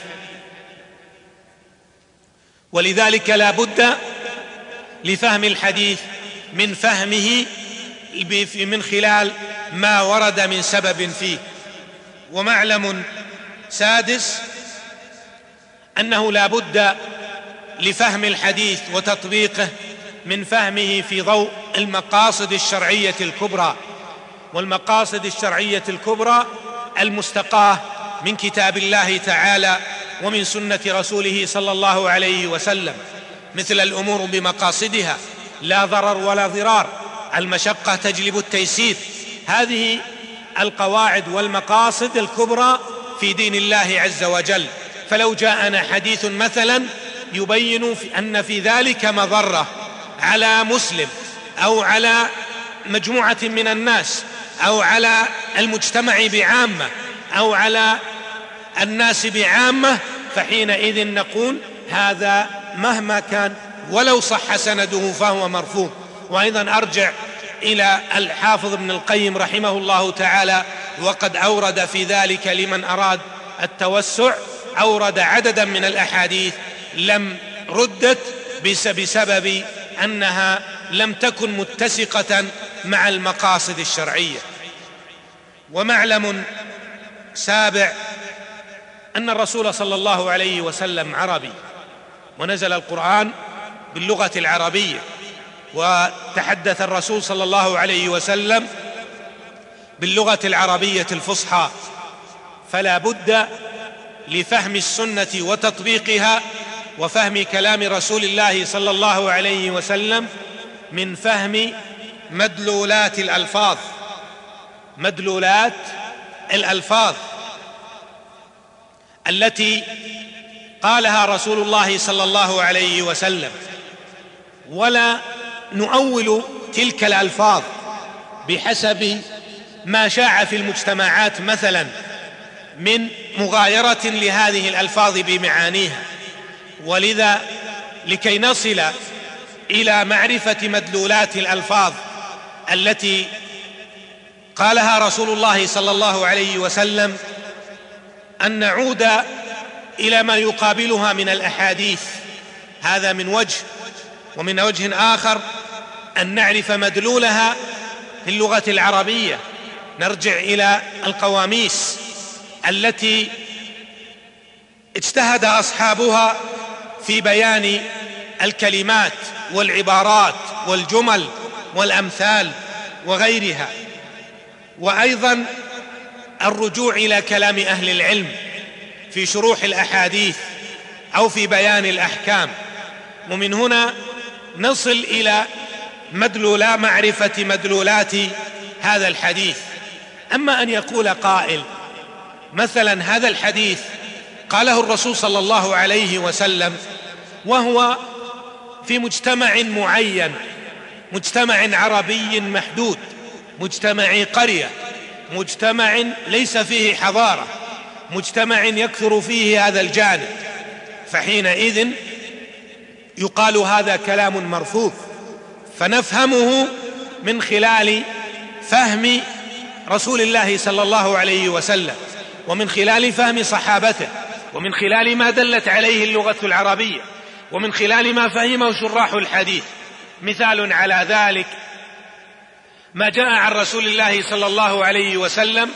ولذلك لا بد لفهم الحديث من فهمه من خلال ما ورد من سبب فيه. ومعلم سادس أنه لا بد لفهم الحديث وتطبيقه من فهمه في ضوء المقاصد الشرعية الكبرى. والمقاصد الشرعية الكبرى المستقاة من كتاب الله تعالى ومن سنة رسوله صلى الله عليه وسلم، مثل الأمور بمقاصدها، لا ضرر ولا ضرار، المشقة تجلب التيسير. هذه القواعد والمقاصد الكبرى في دين الله عز وجل. فلو جاءنا حديث مثلا يبين أن في ذلك مضرة على مسلم أو على مجموعة من الناس أو على المجتمع بعامة أو على الناس بعامة، فحينئذ نقول هذا مهما كان ولو صح سنده فهو مرفوض. وأيضا أرجع إلى الحافظ ابن القيم رحمه الله تعالى، وقد أورد في ذلك لمن أراد التوسع، أورد عددا من الأحاديث لم ردت بسبب أنها لم تكن متسقة مع المقاصد الشرعية. ومعلم سابع أن الرسول صلى الله عليه وسلم عربي، ونزل القرآن باللغة العربية، وتحدث الرسول صلى الله عليه وسلم باللغة العربية الفصحى. فلا بد لفهم السنة وتطبيقها وفهم كلام رسول الله صلى الله عليه وسلم من فهم مدلولات الألفاظ التي قالها رسول الله صلى الله عليه وسلم، ولا نؤول تلك الألفاظ بحسب ما شاع في المجتمعات مثلا من مغايرة لهذه الألفاظ بمعانيها. ولذا لكي نصل إلى معرفة مدلولات الألفاظ التي قالها رسول الله صلى الله عليه وسلم، أن نعود إلى ما يقابلها من الأحاديث. هذا من وجه، ومن وجه آخر أن نعرف مدلولها في اللغة العربية. نرجع إلى القواميس التي اجتهد أصحابها في بيان الكلمات والعبارات والجمل والأمثال وغيرها. وأيضا الرجوع إلى كلام أهل العلم في شروح الأحاديث أو في بيان الأحكام. ومن هنا نصل إلى معرفة مدلولات هذا الحديث. أما أن يقول قائل مثلا هذا الحديث قاله الرسول صلى الله عليه وسلم وهو في مجتمع معين مجتمع عربي محدود، مجتمع قرية، مجتمع ليس فيه حضارة، مجتمع يكثر فيه هذا الجانب، فحينئذ يقال هذا كلام مرفوض، فنفهمه من خلال فهم رسول الله صلى الله عليه وسلم، ومن خلال فهم صحابته، ومن خلال ما دلت عليه اللغة العربية، ومن خلال ما فهمه شراح الحديث. مثال على ذلك ما جاء عن رسول الله صلى الله عليه وسلم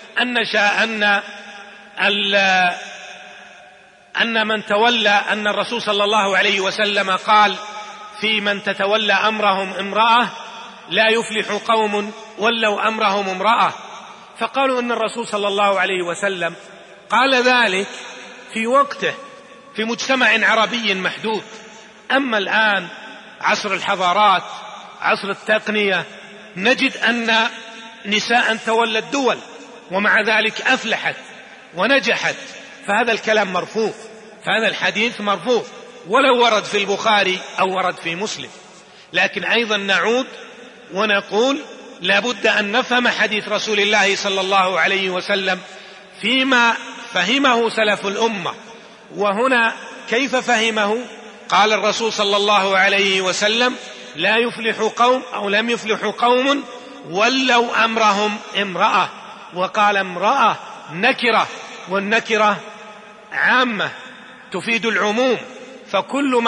أن من تولى، أن الرسول صلى الله عليه وسلم قال في من تتولى أمرهم امرأة لا يفلح قوم ولوا أمرهم امرأة، فقالوا أن الرسول صلى الله عليه وسلم قال ذلك في وقته في مجتمع عربي محدود. أما الآن عصر الحضارات، عصر التقنية، نجد أن نساء تولت دول ومع ذلك أفلحت ونجحت، فهذا الكلام مرفوض، فهذا الحديث مرفوض ولو ورد في البخاري أو ورد في مسلم. لكن أيضا نعود ونقول لابد أن نفهم حديث رسول الله صلى الله عليه وسلم فيما فهمه سلف الأمة. وهنا كيف فهمه؟ قال الرسول صلى الله عليه وسلم لا يفلح قوم أو لم يفلح قوم ولوا أمرهم امرأة، وقال امرأة نكرة، والنكرة عامة تفيد العموم، فكل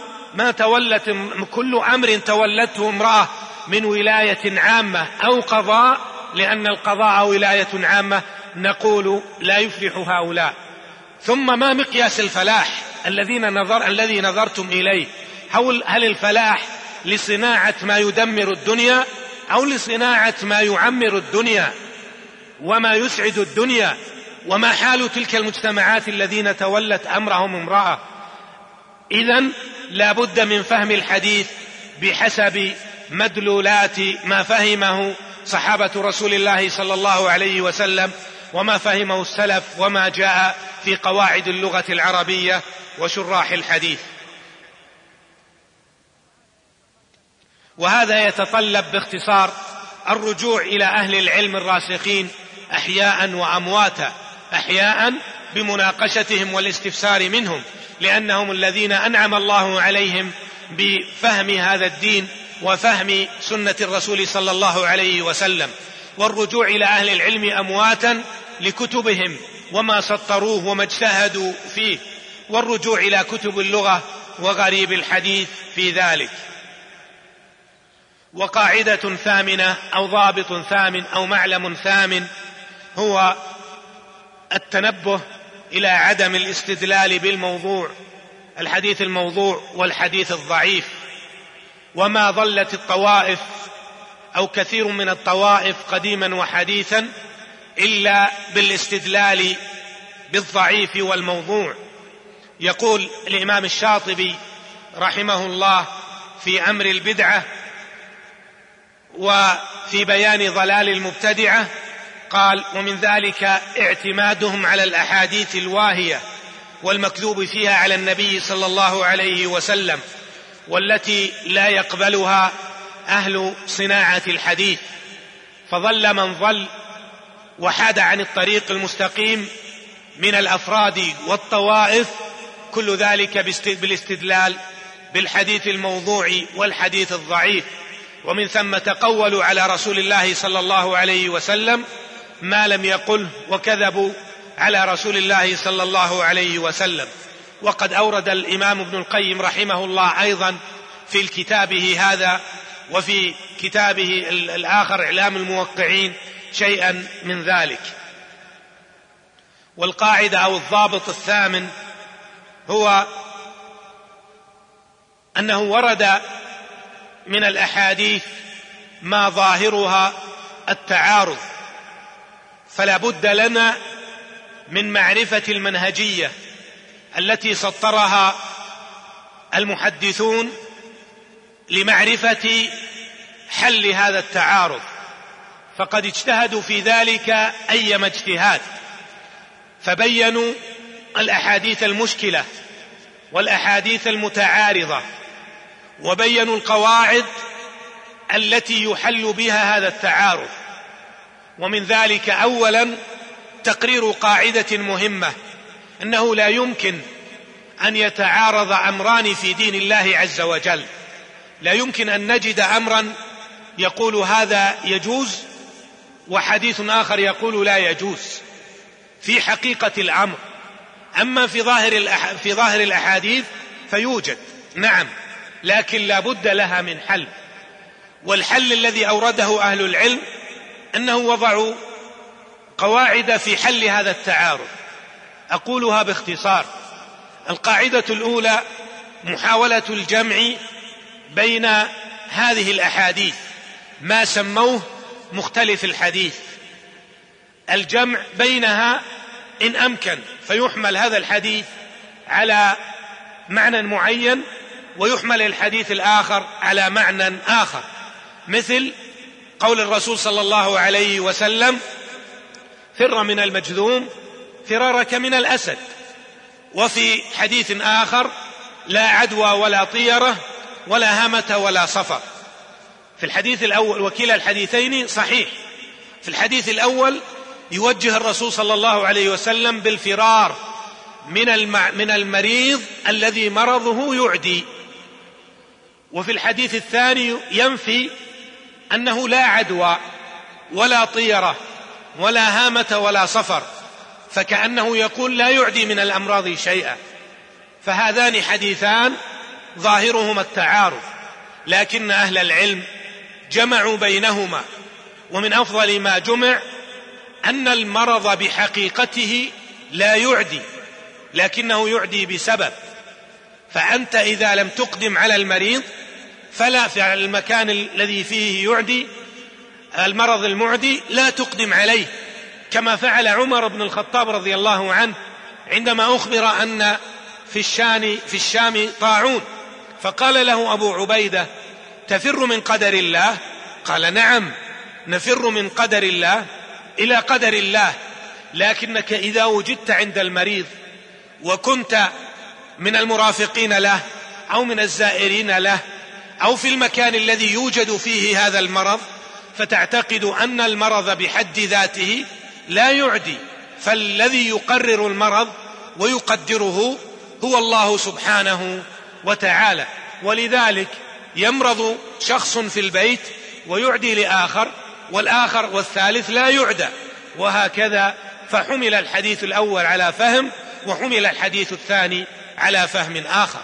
كل أمر تولته امرأة من ولاية عامة أو قضاء، لأن القضاء ولاية عامة، نقول لا يفلح هؤلاء. ثم ما مقياس الفلاح الذي نظرتم إليه؟ هل الفلاح لصناعة ما يدمر الدنيا أو لصناعة ما يعمر الدنيا وما يسعد الدنيا؟ وما حال تلك المجتمعات الذين تولت أمرهم امرأة؟ إذن لا بد من فهم الحديث بحسب مدلولات ما فهمه صحابة رسول الله صلى الله عليه وسلم، وما فهمه السلف، وما جاء في قواعد اللغة العربية وشراح الحديث. وهذا يتطلب باختصار الرجوع إلى أهل العلم الراسخين أحياء وأمواتا، أحياء بمناقشتهم والاستفسار منهم، لأنهم الذين أنعم الله عليهم بفهم هذا الدين وفهم سنة الرسول صلى الله عليه وسلم. والرجوع إلى أهل العلم أمواتا لكتبهم وما سطروه وما اجتهدوا فيه، والرجوع إلى كتب اللغة وغريب الحديث في ذلك. وقاعدة ثامنة أو ضابط ثامن أو معلم ثامن هو التنبه إلى عدم الاستدلال بالموضوع، الحديث الموضوع والحديث الضعيف. وما ظلت الطوائف أو كثير من الطوائف قديما وحديثا إلا بالاستدلال بالضعيف والموضوع. يقول الإمام الشاطبي رحمه الله في أمر البدعة وفي بيان ضلال المبتدعة، قال: ومن ذلك اعتمادهم على الأحاديث الواهية والمكذوب فيها على النبي صلى الله عليه وسلم، والتي لا يقبلها أهل صناعة الحديث، فظل من ظل وحاد عن الطريق المستقيم من الأفراد والطوائف، كل ذلك بالاستدلال بالحديث الموضوع والحديث الضعيف. ومن ثم تقولوا على رسول الله صلى الله عليه وسلم ما لم يقله، وكذبوا على رسول الله صلى الله عليه وسلم. وقد أورد الإمام ابن القيم رحمه الله أيضا في كتابه هذا وفي كتابه الآخر إعلام الموقعين شيئا من ذلك. والقاعدة أو الضابط الثامن هو أنه ورد من الأحاديث ما ظاهرها التعارض، فلا بد لنا من معرفة المنهجية التي سطرها المحدثون لمعرفة حل هذا التعارض، فقد اجتهدوا في ذلك أيما اجتهاد، فبينوا الأحاديث المشكلة والأحاديث المتعارضة، وبينوا القواعد التي يحل بها هذا التعارف، ومن ذلك أولا تقرير قاعدة مهمة، أنه لا يمكن أن يتعارض أمران في دين الله عز وجل. لا يمكن أن نجد أمرا يقول هذا يجوز وحديث آخر يقول لا يجوز في حقيقة الأمر. أما في ظاهر الأحاديث فيوجد، نعم، لكن لا بد لها من حل. والحل الذي أورده أهل العلم أنه وضعوا قواعد في حل هذا التعارض، أقولها باختصار. القاعدة الأولى محاولة الجمع بين هذه الأحاديث، ما سموه مختلف الحديث، الجمع بينها إن أمكن، فيحمل هذا الحديث على معنى معين ويحمل الحديث الآخر على معنى آخر، مثل قول الرسول صلى الله عليه وسلم: فر من المجذوم فرارك من الأسد. وفي حديث آخر: لا عدوى ولا طيرة ولا هامة ولا صفر. في الحديث الأول، وكلا الحديثين صحيح. في الحديث الأول يوجه الرسول صلى الله عليه وسلم بالفرار من المريض الذي مرضه يعدي، وفي الحديث الثاني ينفي أنه لا عدوى ولا طيرة ولا هامة ولا صفر، فكأنه يقول لا يعدي من الأمراض شيئا. فهذان حديثان ظاهرهما التعارض، لكن أهل العلم جمعوا بينهما، ومن أفضل ما جمع أن المرض بحقيقته لا يعدي، لكنه يعدي بسبب. فأنت إذا لم تقدم على المريض فلا، في المكان الذي فيه يعدي المرض المعدي لا تقدم عليه، كما فعل عمر بن الخطاب رضي الله عنه عندما أخبر أن في الشام طاعون، فقال له أبو عبيدة: تفر من قدر الله؟ قال: نعم، نفر من قدر الله إلى قدر الله، لكنك إذا وجدت عند المريض وكنت من المرافقين له أو من الزائرين له أو في المكان الذي يوجد فيه هذا المرض، فتعتقد أن المرض بحد ذاته لا يعدي، فالذي يقرر المرض ويقدره هو الله سبحانه وتعالى. ولذلك يمرض شخص في البيت ويعدي لآخر، والآخر والثالث لا يعدى، وهكذا. فحمل الحديث الأول على فهم، وحمل الحديث الثاني على فهم آخر.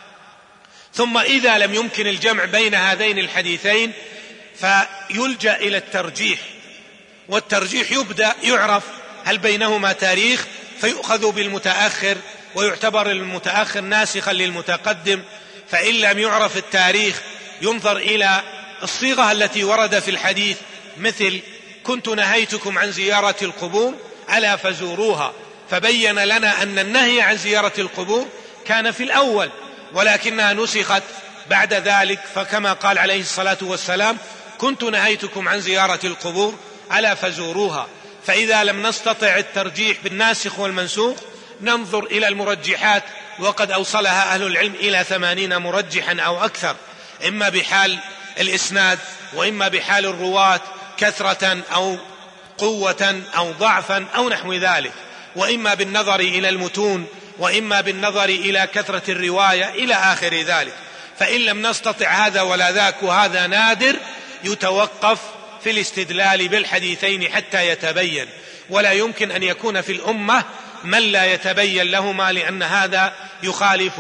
ثم إذا لم يمكن الجمع بين هذين الحديثين فيلجأ إلى الترجيح، والترجيح يعرف هل بينهما تاريخ، فيؤخذ بالمتأخر ويعتبر المتأخر ناسخا للمتقدم. فإن لم يعرف التاريخ ينظر إلى الصيغة التي ورد في الحديث، مثل: كنت نهيتكم عن زيارة القبور ألا فزوروها، فبين لنا أن النهي عن زيارة القبور كان في الأول، ولكنها نسخت بعد ذلك، فكما قال عليه الصلاة والسلام: كنت نهيتكم عن زيارة القبور ألا فزوروها. فإذا لم نستطع الترجيح بالناسخ والمنسوخ ننظر إلى المرجحات، وقد أوصلها أهل العلم إلى 80 مرجحا أو أكثر، إما بحال الإسناد، وإما بحال الرواة كثرة أو قوة أو ضعفا أو نحو ذلك، وإما بالنظر إلى المتون، وإما بالنظر إلى كثرة الرواية إلى آخر ذلك. فإن لم نستطع هذا ولا ذاك، وهذا نادر، يتوقف في الاستدلال بالحديثين حتى يتبين. ولا يمكن أن يكون في الأمة من لا يتبين لهما، لأن هذا يخالف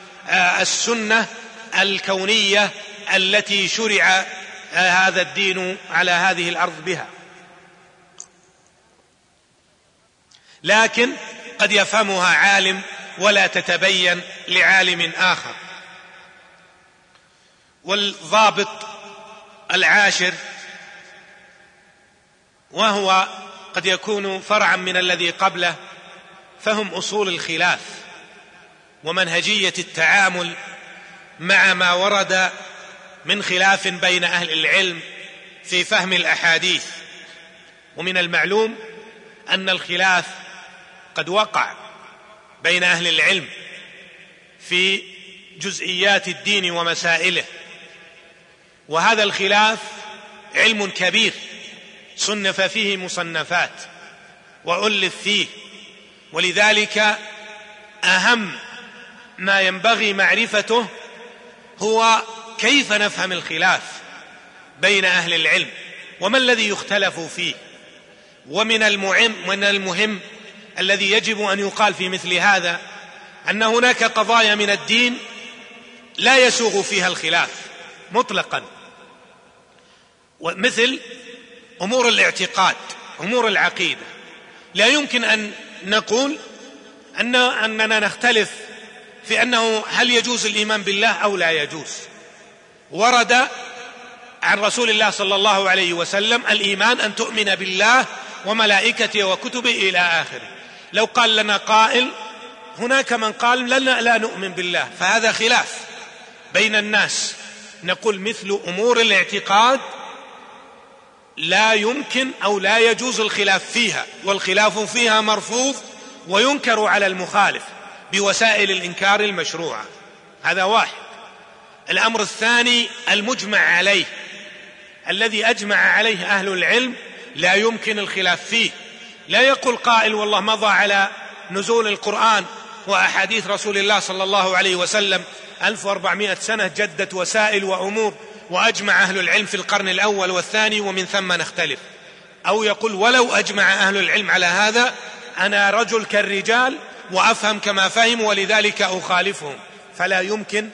السنة الكونية التي شرع هذا الدين على هذه الأرض بها. لكن قد يفهمها عالم ولا تتبين لعالم آخر. والضابط العاشر، وهو قد يكون فرعا من الذي قبله، فهم أصول الخلاف ومنهجية التعامل مع ما ورد من خلاف بين أهل العلم في فهم الأحاديث. ومن المعلوم أن الخلاف قد وقع بين أهل العلم في جزئيات الدين ومسائله، وهذا الخلاف علم كبير صنف فيه مصنفات وألف فيه، ولذلك أهم ما ينبغي معرفته هو كيف نفهم الخلاف بين أهل العلم وما الذي يختلف فيه. ومن المهم الذي يجب أن يقال في مثل هذا أن هناك قضايا من الدين لا يسوغ فيها الخلاف مطلقا، ومثل أمور الاعتقاد، أمور العقيدة، لا يمكن أن نقول أننا نختلف في أنه هل يجوز الإيمان بالله أو لا يجوز. ورد عن رسول الله صلى الله عليه وسلم الإيمان أن تؤمن بالله وملائكته وكتبه إلى آخره. لو قال لنا قائل هناك من قال لا نؤمن بالله، فهذا خلاف بين الناس. نقول مثل أمور الاعتقاد لا يمكن أو لا يجوز الخلاف فيها، والخلاف فيها مرفوض وينكر على المخالف بوسائل الإنكار المشروعة. هذا واحد. الأمر الثاني المجمع عليه الذي أجمع عليه أهل العلم لا يمكن الخلاف فيه. لا يقول قائل والله مضى على نزول القرآن وأحاديث رسول الله صلى الله عليه وسلم 1400 سنة جدت وسائل وأمور وأجمع أهل العلم في القرن الأول والثاني ومن ثم نختلف. أو يقول ولو أجمع أهل العلم على هذا أنا رجل كالرجال وأفهم كما فهم ولذلك أخالفهم. فلا يمكن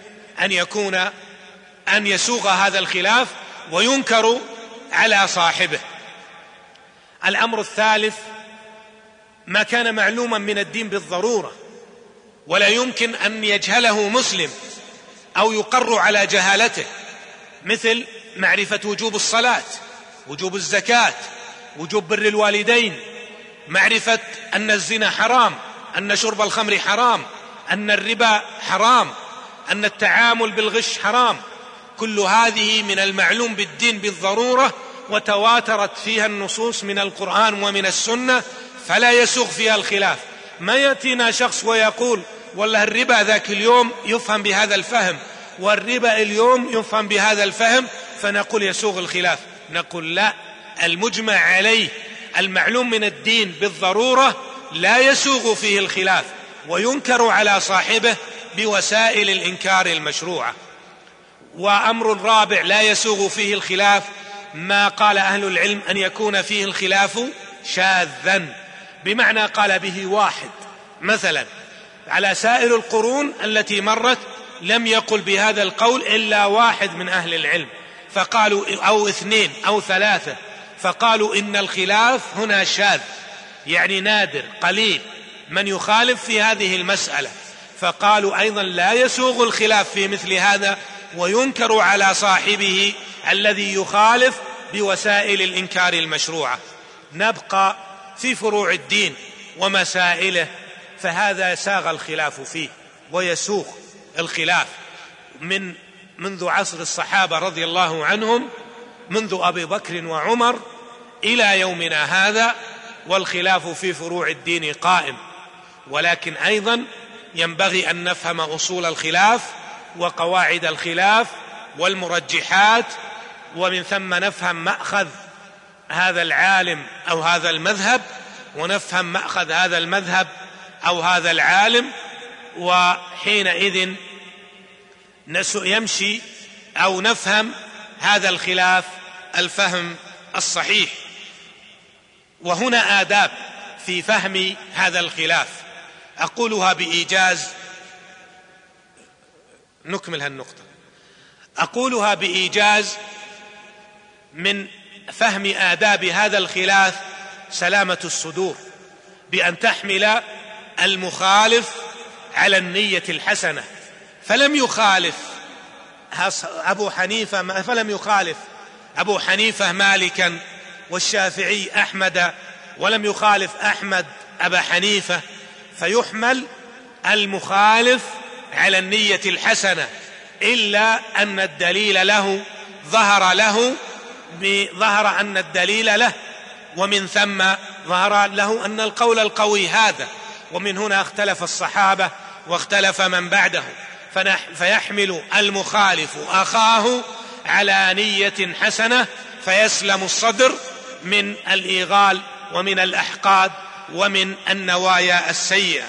أن يسوغ هذا الخلاف وينكر على صاحبه. الأمر الثالث ما كان معلوما من الدين بالضرورة ولا يمكن أن يجهله مسلم أو يقر على جهالته، مثل معرفة وجوب الصلاة، وجوب الزكاة، وجوب بر الوالدين، معرفة أن الزنا حرام، أن شرب الخمر حرام، أن الربا حرام، أن التعامل بالغش حرام. كل هذه من المعلوم بالدين بالضرورة وتواترت فيها النصوص من القرآن ومن السنة، فلا يسوغ فيها الخلاف. ما يأتينا شخص ويقول والله الربا ذاك اليوم يفهم بهذا الفهم والربا اليوم يفهم بهذا الفهم فنقول يسوغ الخلاف. نقول لا، المجمع عليه المعلوم من الدين بالضرورة لا يسوغ فيه الخلاف وينكر على صاحبه بوسائل الإنكار المشروعة. وأمر رابع لا يسوغ فيه الخلاف ما قال أهل العلم أن يكون فيه الخلاف شاذا، بمعنى قال به واحد. مثلا على سائر القرون التي مرت لم يقل بهذا القول إلا واحد من أهل العلم، فقالوا أو اثنين أو ثلاثة، فقالوا إن الخلاف هنا شاذ، يعني نادر قليل من يخالف في هذه المسألة. فقالوا أيضا لا يسوغ الخلاف في مثل هذا وينكر على صاحبه الذي يخالف بوسائل الإنكار المشروعة. نبقى في فروع الدين ومسائله، فهذا ساغ الخلاف فيه ويسوغ الخلاف منذ عصر الصحابة رضي الله عنهم، منذ أبي بكر وعمر إلى يومنا هذا، والخلاف في فروع الدين قائم. ولكن أيضا ينبغي أن نفهم أصول الخلاف وقواعد الخلاف والمرجحات، ومن ثم نفهم مأخذ هذا العالم أو هذا المذهب، ونفهم مأخذ هذا المذهب أو هذا العالم، وحينئذ يمشي أو نفهم هذا الخلاف الفهم الصحيح. وهنا آداب في فهم هذا الخلاف أقولها بإيجاز، نكمل هالنقطة. أقولها بإيجاز من فهم آداب هذا الخلاف سلامة الصدور، بأن تحمل المخالف على النية الحسنة. فلم يخالف أبو حنيفة مالكا والشافعي أحمد، ولم يخالف أحمد أبا حنيفة، فيحمل المخالف على النية الحسنة، إلا أن الدليل له ظهر أن الدليل له، ومن ثم ظهر له أن القول القوي هذا. ومن هنا اختلف الصحابة واختلف من بعده، فيحمل المخالف أخاه على نية حسنة فيسلم الصدر من الإيغال ومن الأحقاد ومن النوايا السيئة.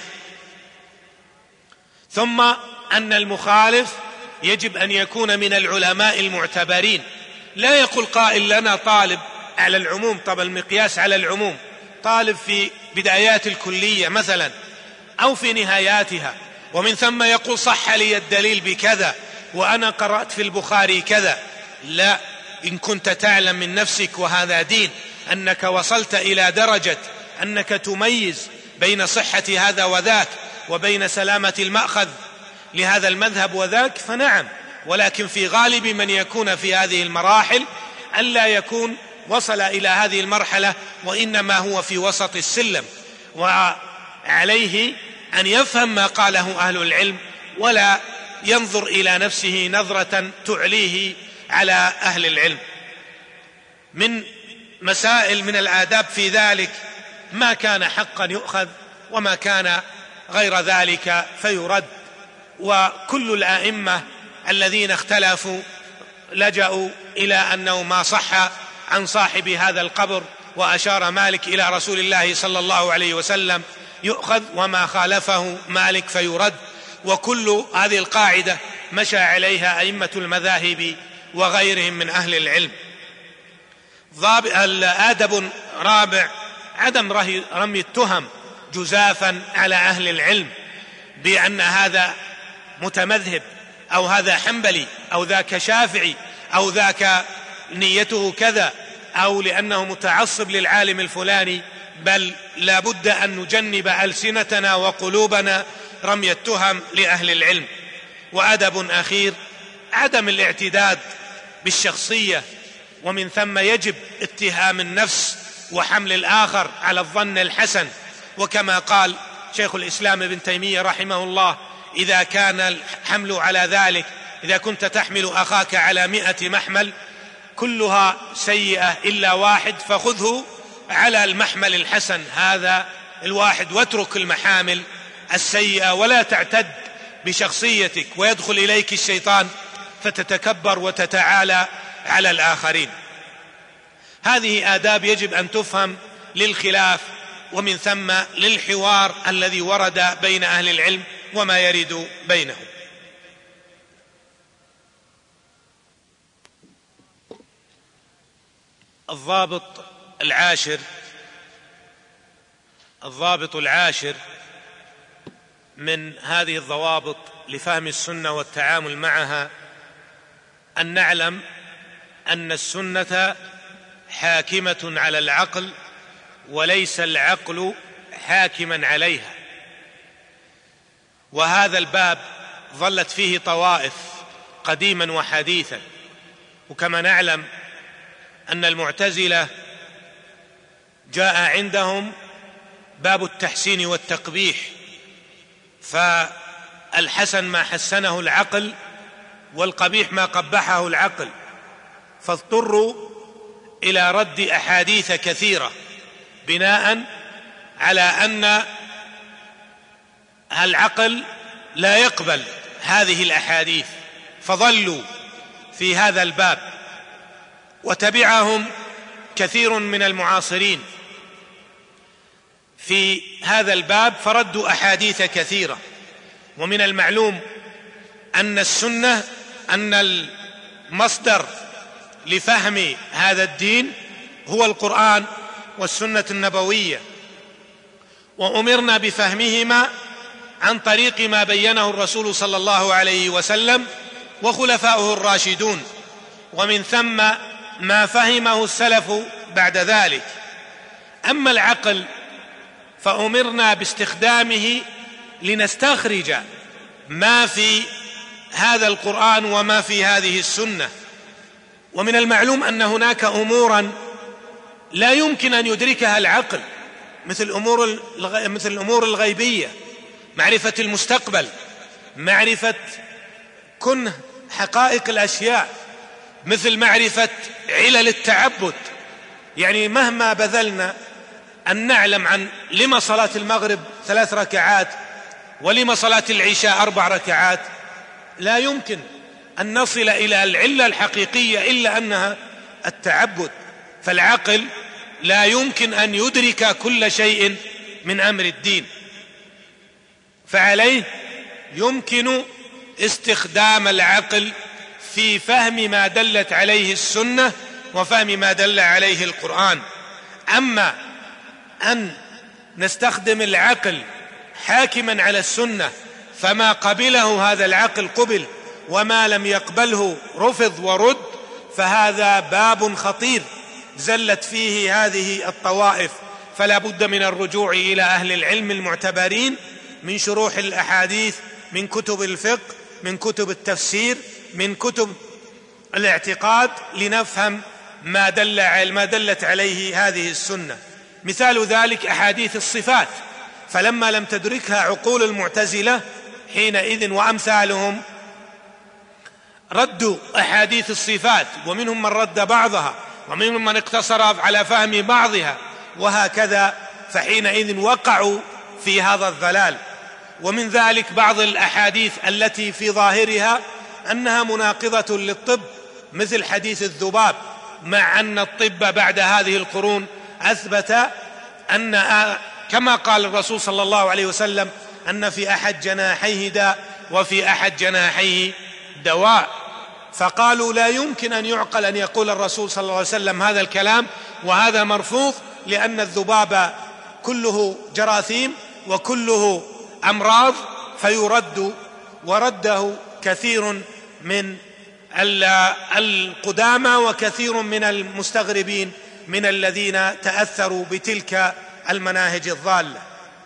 ثم أن المخالف يجب أن يكون من العلماء المعتبرين. لا يقول قائل لنا طالب على العموم، طبعا المقياس على العموم، طالب في بدايات الكلية مثلا أو في نهاياتها، ومن ثم يقول صح لي الدليل بكذا وأنا قرأت في البخاري كذا. لا، إن كنت تعلم من نفسك وهذا دين أنك وصلت إلى درجة أنك تميز بين صحة هذا وذاك وبين سلامة المأخذ لهذا المذهب وذاك فنعم، ولكن في غالب من يكون في هذه المراحل ألا يكون وصل إلى هذه المرحلة وإنما هو في وسط السلم، وعليه أن يفهم ما قاله أهل العلم ولا ينظر إلى نفسه نظرة تعليه على أهل العلم. من مسائل من الآداب في ذلك ما كان حقا يؤخذ وما كان غير ذلك فيرد. وكل الآئمة الذين اختلفوا لجأوا إلى أنه ما صح عن صاحب هذا القبر، وأشار مالك إلى رسول الله صلى الله عليه وسلم يؤخذ، وما خالفه مالك فيرد. وكل هذه القاعدة مشى عليها أئمة المذاهب وغيرهم من أهل العلم. أدب رابع عدم رمي التهم جزافا على أهل العلم بأن هذا متمذهب أو هذا حنبلي أو ذاك شافعي أو ذاك نيته كذا أو لأنه متعصب للعالم الفلاني، بل لا بد أن نجنب ألسنتنا وقلوبنا رمي التهم لأهل العلم. وأدب أخير عدم الاعتداد بالشخصية، ومن ثم يجب اتهام النفس وحمل الآخر على الظن الحسن. وكما قال شيخ الإسلام ابن تيمية رحمه الله: إذا كان الحمل على ذلك، إذا كنت تحمل أخاك على 100 محمل كلها سيئة إلا واحد فخذه على المحمل الحسن هذا الواحد، واترك المحامل السيئة، ولا تعتد بشخصيتك ويدخل إليك الشيطان فتتكبر وتتعالى على الآخرين. هذه آداب يجب أن تفهم للخلاف ومن ثم للحوار الذي ورد بين أهل العلم وما يرد بينهم. الضابط العاشر من هذه الضوابط لفهم السنة والتعامل معها أن نعلم أن السنة حاكمة على العقل وليس العقل حاكما عليها. وهذا الباب ظلت فيه طوائف قديما وحديثا، وكما نعلم أن المعتزلة جاء عندهم باب التحسين والتقبيح، فالحسن ما حسنه العقل والقبيح ما قبحه العقل، فاضطروا إلى رد أحاديث كثيرة بناء على أن العقل لا يقبل هذه الأحاديث، فظلوا في هذا الباب. وتبعهم كثير من المعاصرين في هذا الباب فردوا أحاديث كثيرة. ومن المعلوم أن السنة أن المصدر لفهم هذا الدين هو القرآن والسنة النبوية، وأمرنا بفهمهما عن طريق ما بينه الرسول صلى الله عليه وسلم وخلفاؤه الراشدون، ومن ثم ما فهمه السلف بعد ذلك. أما العقل فأمرنا باستخدامه لنستخرج ما في هذا القرآن وما في هذه السنة. ومن المعلوم أن هناك أمورا لا يمكن أن يدركها العقل، مثل الأمور الغيبية، معرفة المستقبل، معرفة كنه حقائق الأشياء، مثل معرفة علل التعبد. يعني مهما بذلنا أن نعلم عن لما صلاة المغرب 3 ركعات ولما صلاة العشاء 4 ركعات، لا يمكن أن نصل إلى العلة الحقيقية إلا أنها التعبد، فالعقل لا يمكن أن يدرك كل شيء من أمر الدين، فعليه يمكن استخدام العقل في فهم ما دلت عليه السنة وفهم ما دل عليه القرآن. أما أن نستخدم العقل حاكما على السنة، فما قبله هذا العقل قبل وما لم يقبله رفض ورد، فهذا باب خطير زلت فيه هذه الطوائف. فلا بد من الرجوع إلى أهل العلم المعتبرين من شروح الأحاديث، من كتب الفقه، من كتب التفسير، من كتب الاعتقاد، لنفهم ما دلت عليه هذه السنة. مثال ذلك أحاديث الصفات، فلما لم تدركها عقول المعتزلة حينئذ وأمثالهم ردوا أحاديث الصفات، ومنهم من رد بعضها ومنهم من اقتصر على فهم بعضها، وهكذا، فحينئذ وقعوا في هذا الضلال. ومن ذلك بعض الأحاديث التي في ظاهرها أنها مناقضة للطب، مثل حديث الذباب، مع أن الطب بعد هذه القرون أثبت أن كما قال الرسول صلى الله عليه وسلم أن في أحد جناحيه داء وفي أحد جناحيه دواء، فقالوا لا يمكن أن يعقل أن يقول الرسول صلى الله عليه وسلم هذا الكلام، وهذا مرفوض، لأن الذباب كله جراثيم وكله أمراض فيرد، ورده كثير من القدامى وكثير من المستغربين من الذين تأثروا بتلك المناهج الضالة.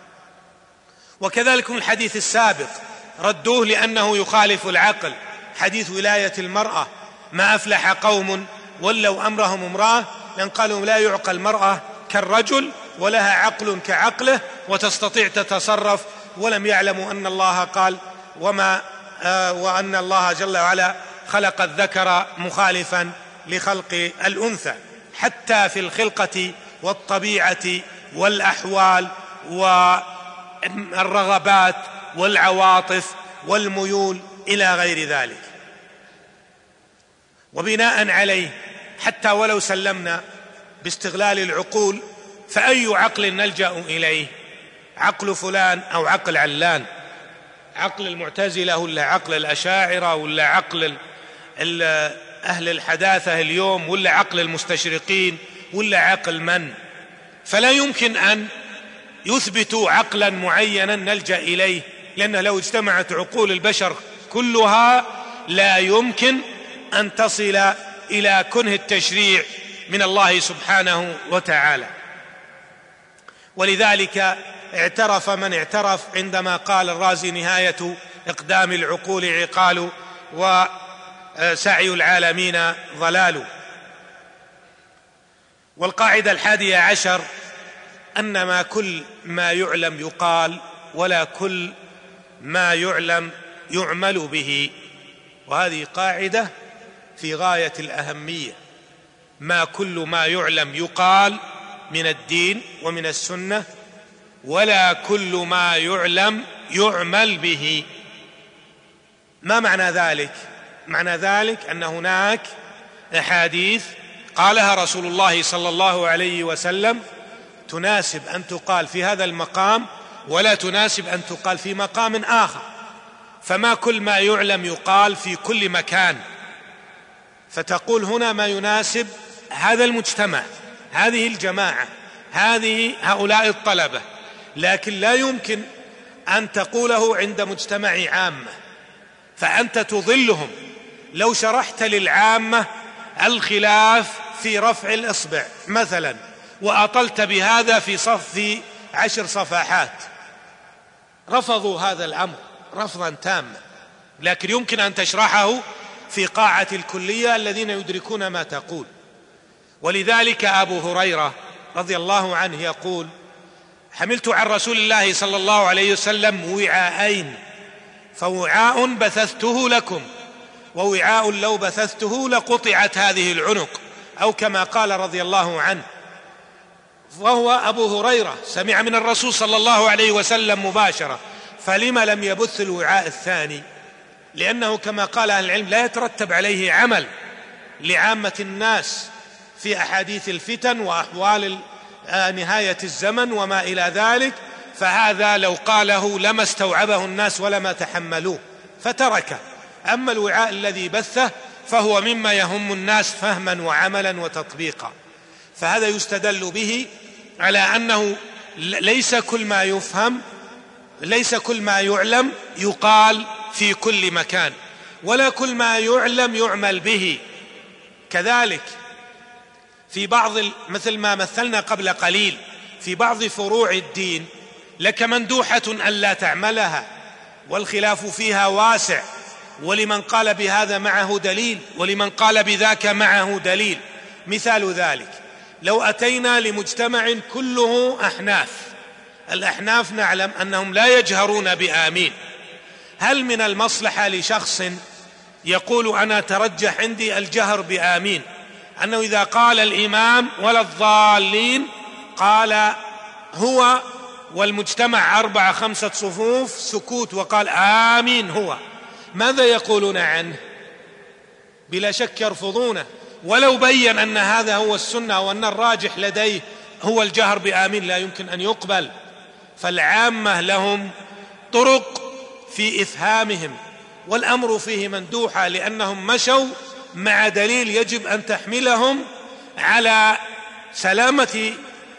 وكذلك الحديث السابق ردوه لأنه يخالف العقل، حديث ولاية المرأة، ما أفلح قوم ولوا أمرهم امرأة، لأن قالوا لا يعقل المرأة كالرجل ولها عقل كعقله وتستطيع تتصرف، ولم يعلموا أن الله قال وأن الله جل وعلا خلق الذكر مخالفا لخلق الأنثى، حتى في الخلقة والطبيعة والأحوال والرغبات والعواطف والميول إلى غير ذلك. وبناء عليه حتى ولو سلمنا باستغلال العقول، فأي عقل نلجأ إليه؟ عقل فلان أو عقل علان؟ عقل المعتزلة ولا عقل الأشاعرة ولا عقل أهل الحداثة اليوم ولا عقل المستشرقين ولا عقل من؟ فلا يمكن أن يثبتوا عقلا معينا نلجأ إليه، لأن لو اجتمعت عقول البشر كلها لا يمكن أن تصل إلى كنه التشريع من الله سبحانه وتعالى. ولذلك اعترف من اعترف عندما قال الرازي نهاية إقدام العقول عقال وسعي العالمين ضلال. والقاعدة 11 أن ما كل ما يعلم يقال ولا كل ما يعلم يعمل به، وهذه قاعدة في غاية الأهمية. ما كل ما يعلم يقال من الدين ومن السنة، ولا كل ما يعلم يعمل به. ما معنى ذلك؟ معنى ذلك أن هناك أحاديث قالها رسول الله صلى الله عليه وسلم تناسب أن تقال في هذا المقام ولا تناسب أن تقال في مقام آخر، فما كل ما يعلم يقال في كل مكان، فتقول هنا ما يناسب هذا المجتمع، هذه الجماعة، هؤلاء الطلبة، لكن لا يمكن أن تقوله عند مجتمع عامة، فأنت تضلهم. لو شرحت للعامة الخلاف في رفع الإصبع مثلا وأطلت بهذا في 10 صفحات رفضوا هذا الأمر رفضا تاما، لكن يمكن أن تشرحه في قاعة الكلية الذين يدركون ما تقول. ولذلك أبو هريرة رضي الله عنه يقول: حملت عن رسول الله صلى الله عليه وسلم وعاءين، فوعاء بثثته لكم ووعاء لو بثثته لقطعت هذه العنق، أو كما قال رضي الله عنه. وهو أبو هريرة سمع من الرسول صلى الله عليه وسلم مباشرة، فلما لم يبث الوعاء الثاني؟ لأنه كما قال أهل العلم لا يترتب عليه عمل لعامة الناس في أحاديث الفتن وأحوال نهاية الزمن وما إلى ذلك، فهذا لو قاله لما استوعبه الناس ولما تحملوه فتركه. أما الوعاء الذي بثه فهو مما يهم الناس فهما وعملا وتطبيقا. فهذا يستدل به على أنه ليس كل ما يفهم، ليس كل ما يعلم يقال في كل مكان، ولا كل ما يعلم يعمل به. كذلك في بعض مثل ما مثلنا قبل قليل في بعض فروع الدين لك مندوحة ألا تعملها والخلاف فيها واسع، ولمن قال بهذا معه دليل ولمن قال بذاك معه دليل. مثال ذلك لو أتينا لمجتمع كله أحناف، الأحناف نعلم أنهم لا يجهرون بآمين، هل من المصلحة لشخص يقول أنا ترجح عندي الجهر بآمين أنه إذا قال الإمام ولا الضالين قال هو والمجتمع 4-5 صفوف سكوت وقال آمين هو، ماذا يقولون عنه؟ بلا شك يرفضونه، ولو بين أن هذا هو السنة وأن الراجح لديه هو الجهر بآمين لا يمكن أن يقبل. فالعامة لهم طرق في إفهامهم، والأمر فيه مندوحة لأنهم مشوا مع دليل يجب أن تحملهم على سلامة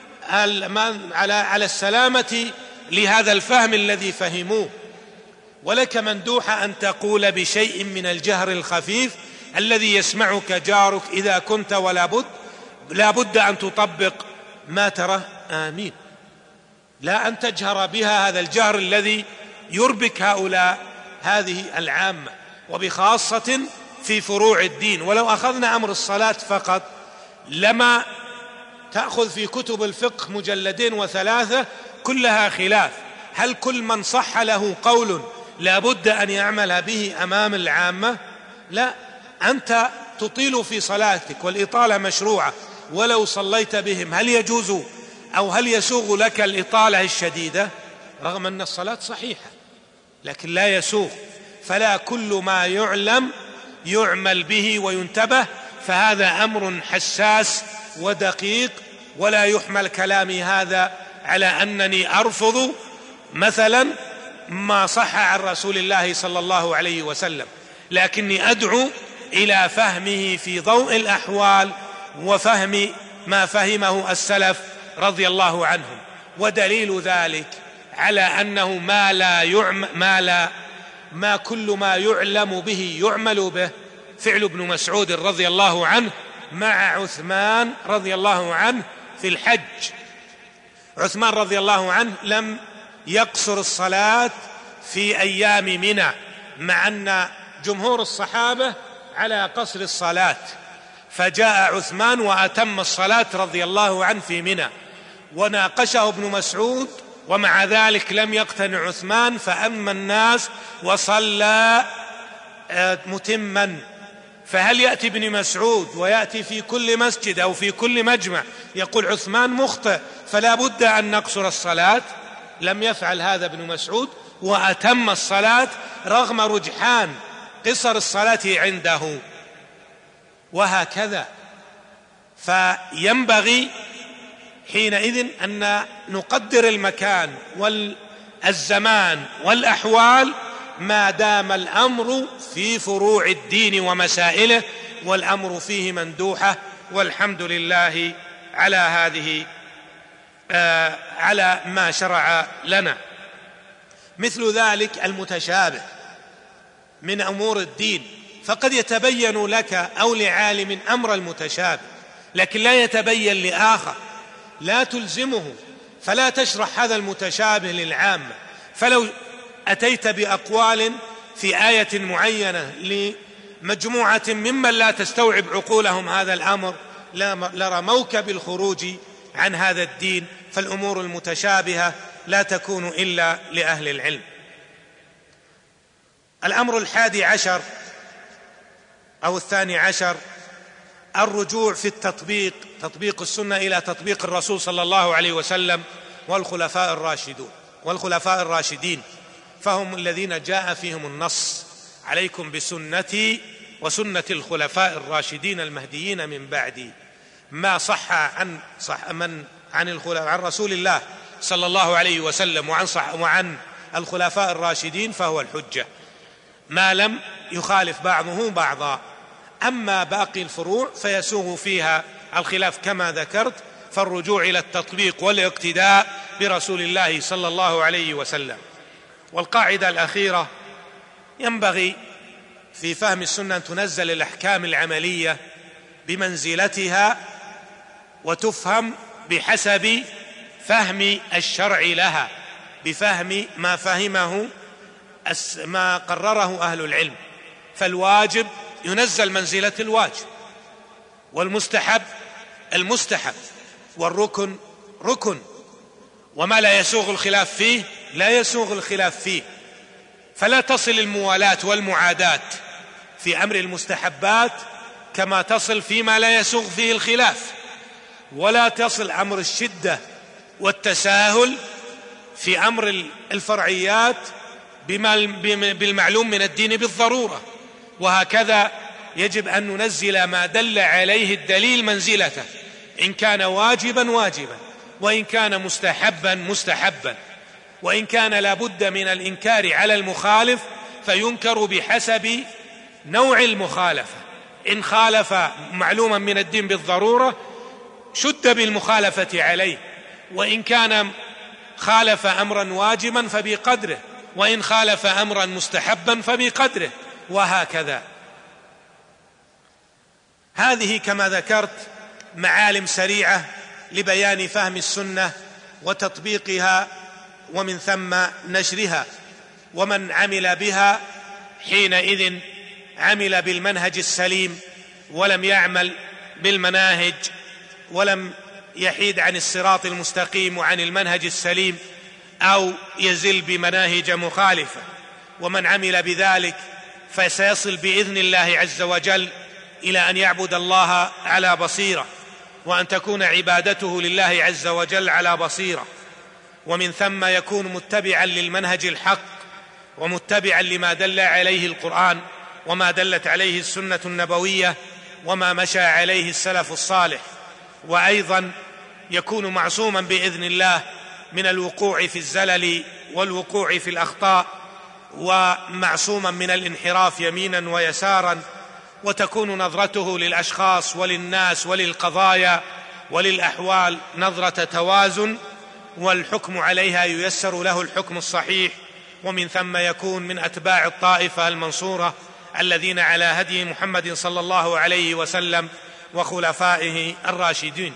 على السلامة لهذا الفهم الذي فهموه. ولك مندوحة أن تقول بشيء من الجهر الخفيف الذي يسمعك جارك إذا كنت لا بد أن تطبق ما ترى آمين، لا أن تجهر بها هذا الجهر الذي يربك هذه العامة، وبخاصة في فروع الدين. ولو أخذنا أمر الصلاة فقط لما تأخذ في كتب الفقه 2 و3 كلها خلاف، هل كل من صح له قول لا بد أن يعمل به أمام العامة؟ لا، أنت تطيل في صلاتك والإطالة مشروعة، ولو صليت بهم هل يجوز أو هل يسوغ لك الإطالة الشديدة؟ رغم أن الصلاة صحيحة لكن لا يسوغ. فلا كل ما يعلم يعمل به وينتبه، فهذا أمر حساس ودقيق، ولا يحمل كلامي هذا على أنني أرفض مثلا ما صح عن رسول الله صلى الله عليه وسلم، لكني أدعو إلى فهمه في ضوء الأحوال وفهم ما فهمه السلف رضي الله عنهم. ودليل ذلك على أنه ما كل ما يعلم به يعمل به فعل ابن مسعود رضي الله عنه مع عثمان رضي الله عنه في الحج. عثمان رضي الله عنه لم يقصر الصلاة في أيام منى، مع أن جمهور الصحابة على قصر الصلاة، فجاء عثمان وأتم الصلاة رضي الله عنه في منى، وناقشه ابن مسعود ومع ذلك لم يقتنع عثمان فأما الناس وصلى متما. فهل يأتي ابن مسعود ويأتي في كل مسجد أو في كل مجمع يقول عثمان مخطئ فلا بد أن نقصر الصلاة؟ لم يفعل هذا ابن مسعود وأتم الصلاة رغم رجحان قصر الصلاة عنده. وهكذا فينبغي حينئذ أن نقدر المكان والزمان والأحوال ما دام الأمر في فروع الدين ومسائله، والأمر فيه مندوحة، والحمد لله على هذه على ما شرع لنا. مثل ذلك المتشابه من أمور الدين، فقد يتبين لك أو لعالم أمر المتشابه لكن لا يتبين لآخر، لا تلزمه فلا تشرح هذا المتشابه للعامة. فلو أتيت بأقوال في آية معينة لمجموعة ممن لا تستوعب عقولهم هذا الأمر لرموك بالخروج عن هذا الدين. فالأمور المتشابهة لا تكون إلا لأهل العلم. الأمر 11 أو 12 الرجوع في التطبيق، تطبيق السنة إلى تطبيق الرسول صلى الله عليه وسلم والخلفاء الراشدين، فهم الذين جاء فيهم النص عليكم بسنتي وسنة الخلفاء الراشدين المهديين من بعدي. ما صح عن رسول الله صلى الله عليه وسلم وعن الخلفاء الراشدين فهو الحجة، ما لم يخالف بعضه بعضا. أما باقي الفروع فيسوغ فيها الخلاف كما ذكرت، فالرجوع إلى التطبيق والاقتداء برسول الله صلى الله عليه وسلم. والقاعدة الأخيرة: ينبغي في فهم السنة أن تنزل الأحكام العملية بمنزلتها وتفهم بحسب فهم الشرع لها، بفهم ما قرره أهل العلم. فالواجب ينزل منزلة الواجب، والمستحب المستحب، والركن ركن، وما لا يسوغ الخلاف فيه لا يسوغ الخلاف فيه. فلا تصل الموالاة والمعاداة في أمر المستحبات كما تصل فيما لا يسوغ فيه الخلاف، ولا تصل أمر الشدة والتساهل في أمر الفرعيات بالمعلوم من الدين بالضرورة. وهكذا يجب أن ننزل ما دل عليه الدليل منزلته، إن كان واجبا واجبا، وإن كان مستحبا مستحبا، وإن كان لا بد من الإنكار على المخالف فينكر بحسب نوع المخالفة. إن خالف معلوما من الدين بالضرورة شد بالمخالفة عليه، وإن كان خالف أمرا واجبا فبقدره، وإن خالف أمرا مستحبا فبقدره، وهكذا. هذه كما ذكرت معالم سريعة لبيان فهم السنة وتطبيقها ومن ثم نشرها. ومن عمل بها حينئذ عمل بالمنهج السليم، ولم يعمل بالمناهج، ولم يحيد عن الصراط المستقيم وعن المنهج السليم، أو يزل بمناهج مخالفة. ومن عمل بذلك فسيصل بإذن الله عز وجل إلى أن يعبد الله على بصيرة، وأن تكون عبادته لله عز وجل على بصيرة، ومن ثم يكون متبعا للمنهج الحق، ومتبعا لما دل عليه القرآن، وما دلت عليه السنة النبوية، وما مشى عليه السلف الصالح. وأيضا يكون معصوما بإذن الله من الوقوع في الزلل والوقوع في الأخطاء، ومعصوما من الانحراف يمينا ويسارا. وتكون نظرته للأشخاص وللناس وللقضايا وللأحوال نظرة توازن، والحكم عليها ييسر له الحكم الصحيح. ومن ثم يكون من أتباع الطائفة المنصورة الذين على هدي محمد صلى الله عليه وسلم وخلفائه الراشدين.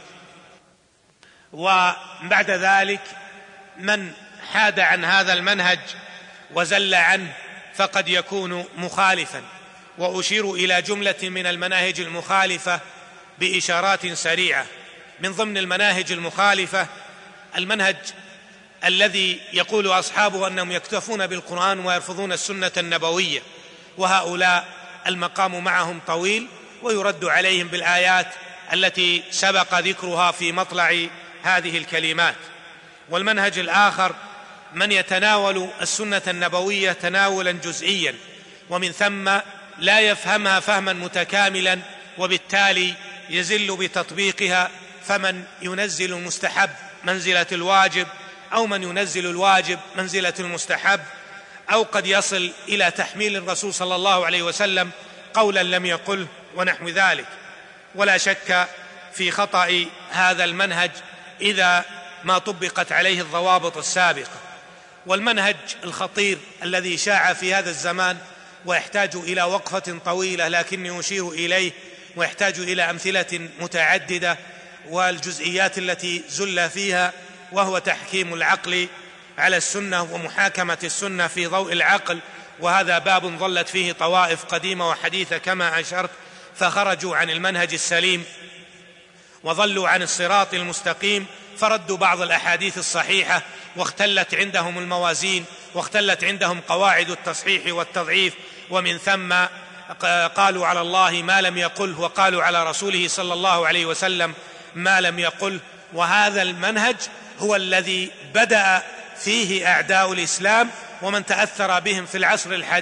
وبعد ذلك من حاد عن هذا المنهج وزل عنه فقد يكون مخالفا. وأشير إلى جملة من المناهج المخالفة بإشارات سريعة. من ضمن المناهج المخالفة المنهج الذي يقول أصحابه أنهم يكتفون بالقرآن ويرفضون السنة النبوية، وهؤلاء المقام معهم طويل، ويرد عليهم بالآيات التي سبق ذكرها في مطلع هذه الكلمات. والمنهج الآخر من يتناول السنة النبوية تناولا جزئيا، ومن ثم لا يفهمها فهما متكاملا، وبالتالي يزل بتطبيقها. فمن ينزل المستحب منزلة الواجب، أو من ينزل الواجب منزلة المستحب، أو قد يصل إلى تحميل الرسول صلى الله عليه وسلم قولا لم يقله ونحو ذلك. ولا شك في خطأ هذا المنهج إذا ما طبقت عليه الضوابط السابقة. والمنهج الخطير الذي شاع في هذا الزمان ويحتاج إلى وقفة طويلة لكني أشير إليه، ويحتاج إلى أمثلة متعددة والجزئيات التي زل فيها، وهو تحكيم العقل على السنة ومحاكمة السنة في ضوء العقل. وهذا باب ظلت فيه طوائف قديمة وحديثة كما أشرت، فخرجوا عن المنهج السليم وظلوا عن الصراط المستقيم، فردوا بعض الأحاديث الصحيحة، واختلت عندهم الموازين، واختلت عندهم قواعد التصحيح والتضعيف، ومن ثم قالوا على الله ما لم يقله، وقالوا على رسوله صلى الله عليه وسلم ما لم يقله. وهذا المنهج هو الذي بدأ فيه أعداء الإسلام ومن تأثر بهم في العصر الحديث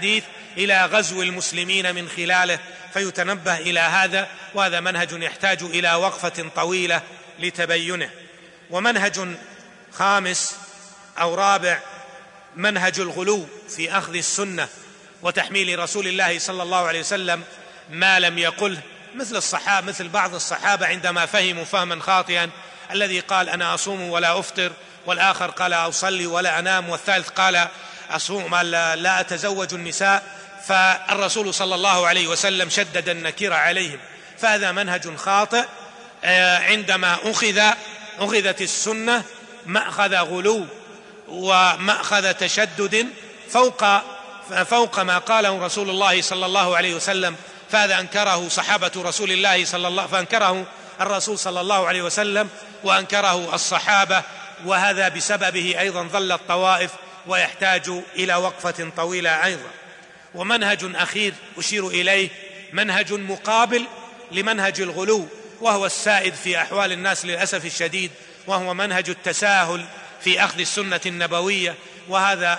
إلى غزو المسلمين من خلاله، فيتنبه إلى هذا، وهذا منهج يحتاج إلى وقفة طويلة لتبينه. ومنهج خامس أو رابع منهج الغلو في أخذ السنة وتحميل رسول الله صلى الله عليه وسلم ما لم يقله، مثل بعض الصحابة عندما فهموا فهما خاطئا، الذي قال أنا أصوم ولا أفطر، والآخر قال أصلي ولا أنام، والثالث قال أصوم لا أتزوج النساء، فالرسول صلى الله عليه وسلم شدد النكير عليهم. فهذا منهج خاطئ. عندما أخذت السنة مأخذ غلو ومأخذ تشدد فوق ما قاله رسول الله صلى الله عليه وسلم، فهذا أنكره صحابة رسول الله فأنكره الرسول صلى الله عليه وسلم وأنكره الصحابة، وهذا بسببه أيضا ظل الطوائف، ويحتاج إلى وقفة طويلة أيضا. ومنهج أخير أشير إليه منهج مقابل لمنهج الغلو، وهو السائد في أحوال الناس للأسف الشديد، وهو منهج التساهل في أخذ السنة النبوية، وهذا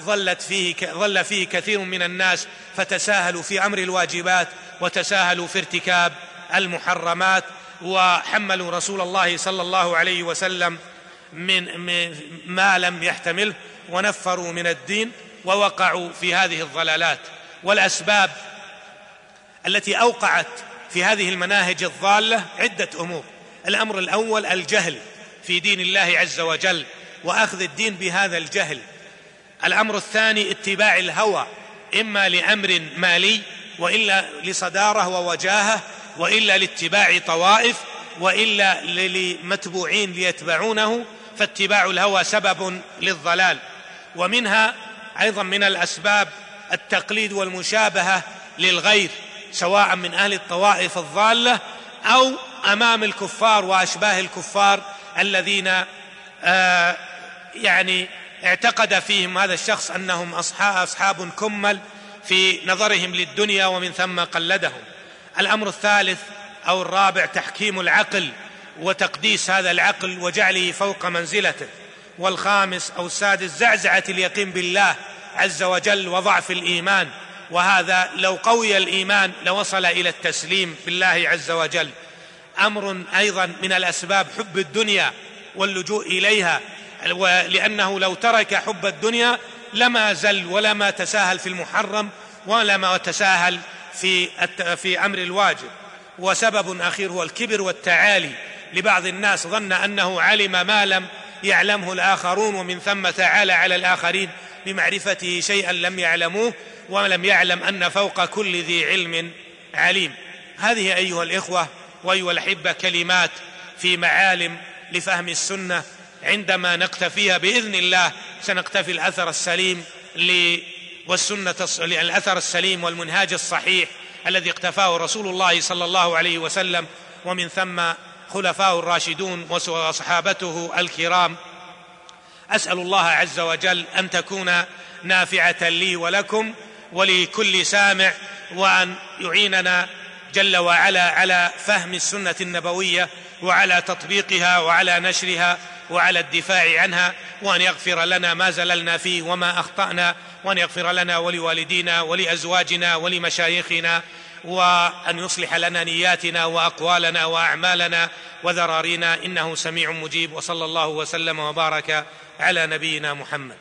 ظل فيه كثير من الناس، فتساهلوا في أمر الواجبات وتساهلوا في ارتكاب المحرمات، وحملوا رسول الله صلى الله عليه وسلم من ما لم يحتمله، ونفروا من الدين ووقعوا في هذه الضلالات. والأسباب التي أوقعت في هذه المناهج الضالة عدة أمور. الأمر الأول الجهل في دين الله عز وجل، وأخذ الدين بهذا الجهل. الأمر الثاني اتباع الهوى، إما لأمر مالي، وإلا لصدارة ووجاهة، وإلا لاتباع طوائف، وإلا لمتبوعين ليتبعونه، فاتباع الهوى سبب للضلال. ومنها أيضا من الأسباب التقليد والمشابهة للغير، سواء من أهل الطوائف الضالة أو أمام الكفار وأشباه الكفار الذين اعتقد فيهم هذا الشخص أنهم أصحاب كمل في نظرهم للدنيا، ومن ثم قلدهم. الأمر الثالث أو الرابع تحكيم العقل وتقديس هذا العقل وجعله فوق منزلته. والخامس أو السادس زعزعة اليقين بالله عز وجل وضعف الإيمان، وهذا لو قوي الإيمان لوصل إلى التسليم بالله عز وجل. أمر أيضا من الأسباب حب الدنيا واللجوء إليها، لأنه لو ترك حب الدنيا لما زل ولما تساهل في المحرم ولما تساهل في أمر الواجب. وسبب أخير هو الكبر والتعالي لبعض الناس، ظن أنه علم ما لم يعلمه الآخرون، ومن ثم تعالى على الآخرين بمعرفته شيئا لم يعلموه، ولم يعلم أن فوق كل ذي علم عليم. هذه أيها الإخوة وأيها الأحبة كلمات في معالم لفهم السنة. عندما نقتفيها بإذن الله سنقتفي الأثر السليم الأثر السليم والمنهاج الصحيح الذي اقتفاه رسول الله صلى الله عليه وسلم، ومن ثم خلفاء الراشدون وصحابته الكرام. أسأل الله عز وجل أن تكون نافعة لي ولكم ولكل سامع، وأن يعيننا جل وعلا على فهم السنة النبوية وعلى تطبيقها وعلى نشرها وعلى الدفاع عنها، وأن يغفر لنا ما زللنا فيه وما أخطأنا، وأن يغفر لنا ولوالدينا ولأزواجنا ولمشايخنا، وأن يصلح لنا نياتنا وأقوالنا وأعمالنا وذرارينا، إنه سميع مجيب. وصلى الله وسلم وبارك على نبينا محمد.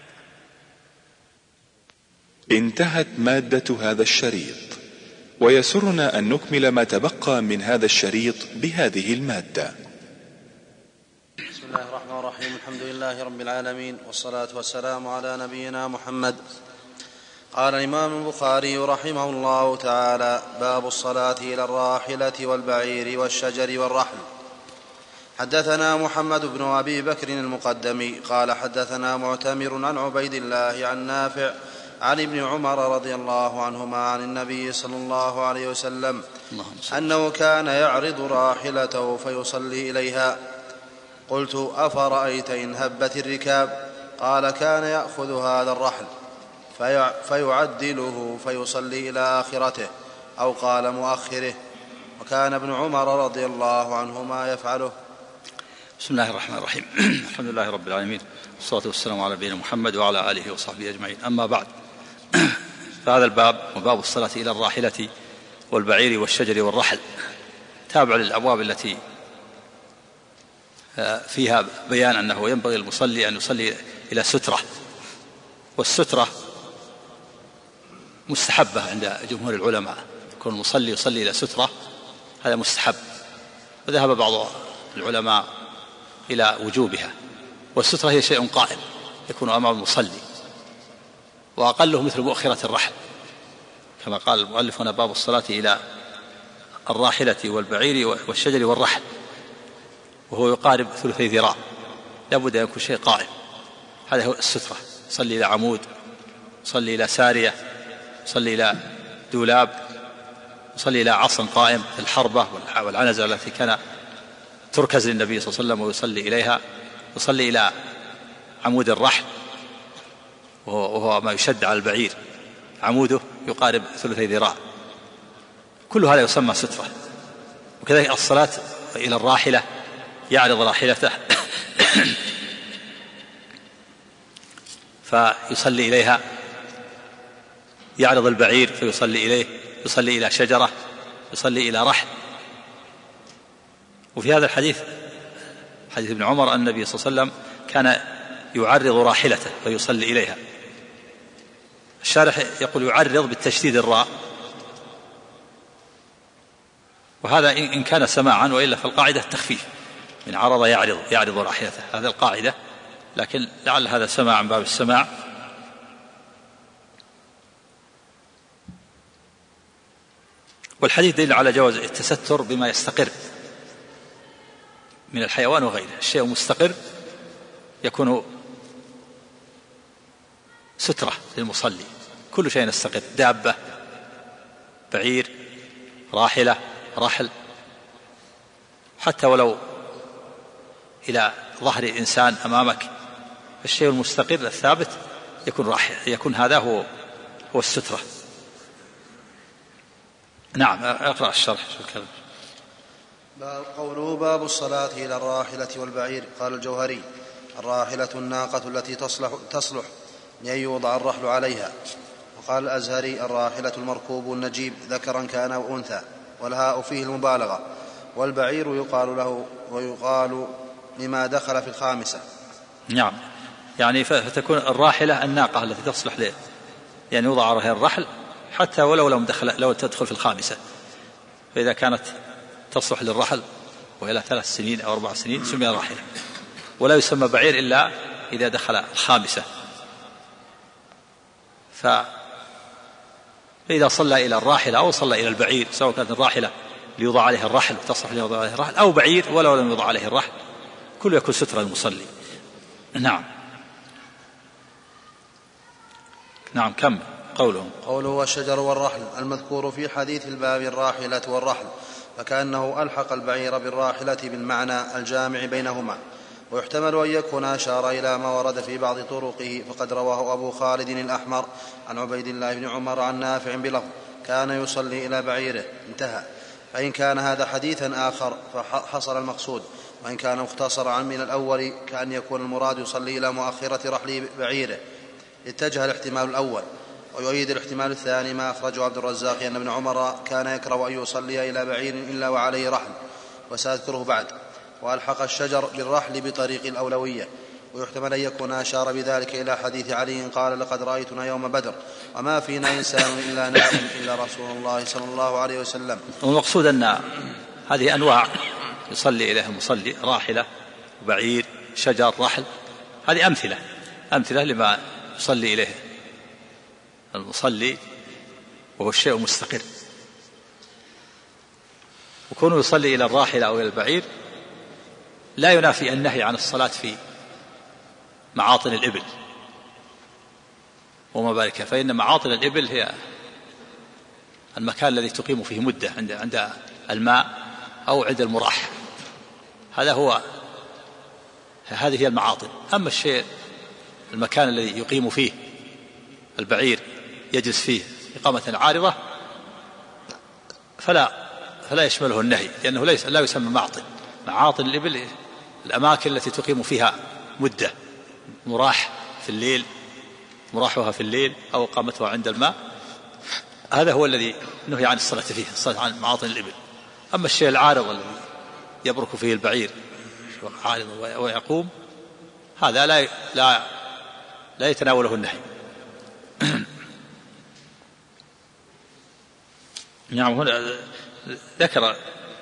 انتهت مادة هذا الشريط، ويسرنا أن نكمل ما تبقى من هذا الشريط بهذه المادة. بسم الله الرحمن الرحيم. الحمد لله رب العالمين، والصلاة والسلام على نبينا محمد. قال الإمام البخاري رحمه الله تعالى: باب الصلاة إلى الراحلة والبعير والشجر والرحل. حدثنا محمد بن أبي بكر المقدمي قال حدثنا معتمر عن عبيد الله عن نافع عن ابن عمر رضي الله عنهما عن النبي صلى الله عليه وسلم أنه كان يعرض راحلته فيصلي إليها. قلت: أفرأيت إن هبت الركاب؟ قال: كان يأخذ هذا الرحل فيعدله فيصلي إلى آخرته، أو قال مؤخره، وكان ابن عمر رضي الله عنهما يفعله. بسم الله الرحمن الرحيم. الحمد لله رب العالمين، والصلاة والسلام على نبينا محمد وعلى آله وصحبه أجمعين. أما بعد، فهذا الباب وباب الصلاة إلى الراحلة والبعير والشجر والرحل تابع للأبواب التي فيها بيان أنه ينبغي المصلي أن يصلي إلى سترة، والسترة مستحبة عند جمهور العلماء، يكون المصلي يصلي إلى سترة هذا مستحب، وذهب بعض العلماء إلى وجوبها. والسترة هي شيء قائم يكون أمام المصلي، وأقله مثل مؤخرة الرحل كما قال المؤلف هنا باب الصلاة إلى الراحلة والبعير والشجر والرحل، وهو يقارب 3 ذراع، لابد أن يكون شيء قائم، هذا هو السترة. صلي إلى عمود، صلي إلى سارية، صلي إلى دولاب، صلي إلى عصا قائم، الحربة والعنزة التي كان تركز للنبي صلى الله عليه وسلم ويصلي إليها، يصلي إلى عمود الرحل وهو ما يشد على البعير، عموده يقارب 3 ذراع، كل هذا يسمى سترة. وكذلك الصلاة إلى الراحلة، يعرض راحلته فيصلي إليها، يعرض البعير فيصلي إليه، يصلي إلى شجرة، يصلي إلى رحل. وفي هذا الحديث حديث ابن عمر أن النبي صلى الله عليه وسلم كان يعرض راحلته فيصلي إليها. الشارح يقول يعرض بالتشديد الراء، وهذا إن كان سماعا، وإلا فالقاعدة التخفيف من عرض يعرض راحلته، هذا القاعدة، لكن لعل هذا سماع من باب السماع. والحديث دليل على جواز التستر بما يستقر من الحيوان وغيره، الشيء مستقر يكون سترة للمصلي، كل شيء يستقر، دابة، بعير، راحلة، رحل، حتى ولو إلى ظهر إنسان أمامك، الشيء المستقر الثابت يكون راحل، يكون هذا هو السترة. نعم، اقرأ الشرح شو الكلام. قوله باب الصلاة إلى الراحلة والبعير. قال الجوهري: الراحلة الناقة التي تصلح لأن يوضع الرحل عليها. وقال الأزهري: الراحلة المركوب النجيب ذكرا كان أو أنثى، والهاء فيه المبالغة. والبعير يقال له ويقال لما دخل في الخامسة. نعم، يعني فتكون الراحلة الناقة التي تصلح يعني يوضع عليها الرحل حتى ولو لو تدخل في الخامسة، فإذا كانت تصلح للرحل وإلى 3 سنين أو 4 سنين سمي راحلة، ولا يسمى بعير إلا إذا دخل الخامسة. فإذا صلى إلى الراحلة أو صلى إلى البعير، سواء كانت الراحلة ليوضع عليها الرحل وتصلح ليوضع عليها الرحل، أو بعير ولو لم يوضع عليه الرحل، كله يكون سترة المصلي. نعم. كم قوله والشجر والرحل المذكور في حديث الباب الراحلة والرحل، فكأنه ألحق البعير بالراحلة بالمعنى الجامع بينهما. ويحتمل أن يكون أشار إلى ما ورد في بعض طرقه، فقد رواه أبو خالد الأحمر عن عبيد الله بن عمر عن نافع بلفظ: كان يصلي إلى بعيره، انتهى. فإن كان هذا حديثا آخر فحصل المقصود، وإن كان مختصرا من الأول كأن يكون المراد يصلي إلى مؤخرة رحل بعيره، اتجه الاحتمال الأول. ويؤيد الاحتمال الثاني ما أخرجه عبد الرزاق أن ابن عمر كان يكره أن يصلي إلى بعير إلا وعليه رحل، وسأذكره بعد. وألحق الشجر بالرحل بطريق الأولوية. ويحتمل أن يكون أشار بذلك إلى حديث علي قال: لقد رأيتنا يوم بدر وما فينا إنسان إلا نائم إلا رسول الله صلى الله عليه وسلم. والمقصود أن هذه أنواع يصلي إليها المصلي: راحلة، بعير، شجر، رحل، هذه أمثلة لما يصلي إليه المصلي وهو الشيء مستقر. وكونه يصلي إلى الراحلة أو إلى البعير لا ينافي النهي عن الصلاة في معاطن الإبل وما بارك، فإن معاطن الإبل هي المكان الذي تقيم فيه مدة عند الماء أو عند المراح، هذه هي المعاطن. أما الشيء المكان الذي يقيم فيه البعير يجلس فيه إقامة عارضة فلا يشمله النهي، لأنه لا يسمى معاطن الإبل الأماكن التي تقيم فيها مدة، مراحها في الليل أو إقامتها عند الماء، هذا هو الذي نهي عن الصلاة فيه، الصلاة عن معاطن الإبل. أما الشيء العارض الذي يبرك فيه البعير عارض ويقوم، هذا لا يتناوله النهي. نعم. هنا ذكر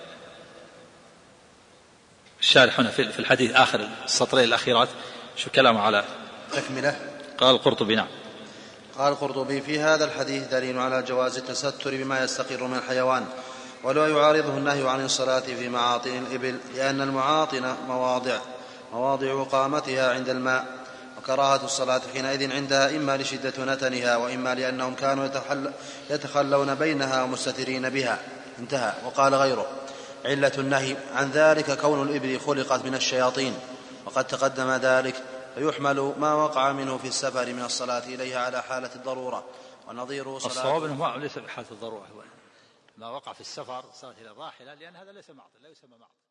الشارح هنا في الحديث آخر السطرين الأخيرات شو كلامه على تكملة. قال القرطبي. نعم. قال القرطبي: في هذا الحديث دليل على جواز التستر بما يستقر من الحيوان، ولا يعارضه النهي عن الصلاة في معاطن الإبل، لأن المعاطن مواضع قامتها عند الماء، وكراهة الصلاة حينئذ عندها إما لشدة نتنها، وإما لأنهم كانوا يتخلون بينها ومستترين بها. انتهى. وقال غيره: علة النهي عن ذلك كون الإبل خلقت من الشياطين، وقد تقدم ذلك، فيحمل ما وقع منه في السفر من الصلاة إليها على حالة الضرورة، ونظيره صلاة. الصواب أنه ليس بحالة الضرورة، ما وقع في السفر صلاة إلى الراحلة، لأن هذا ليس معطل، لا يسمى معطل.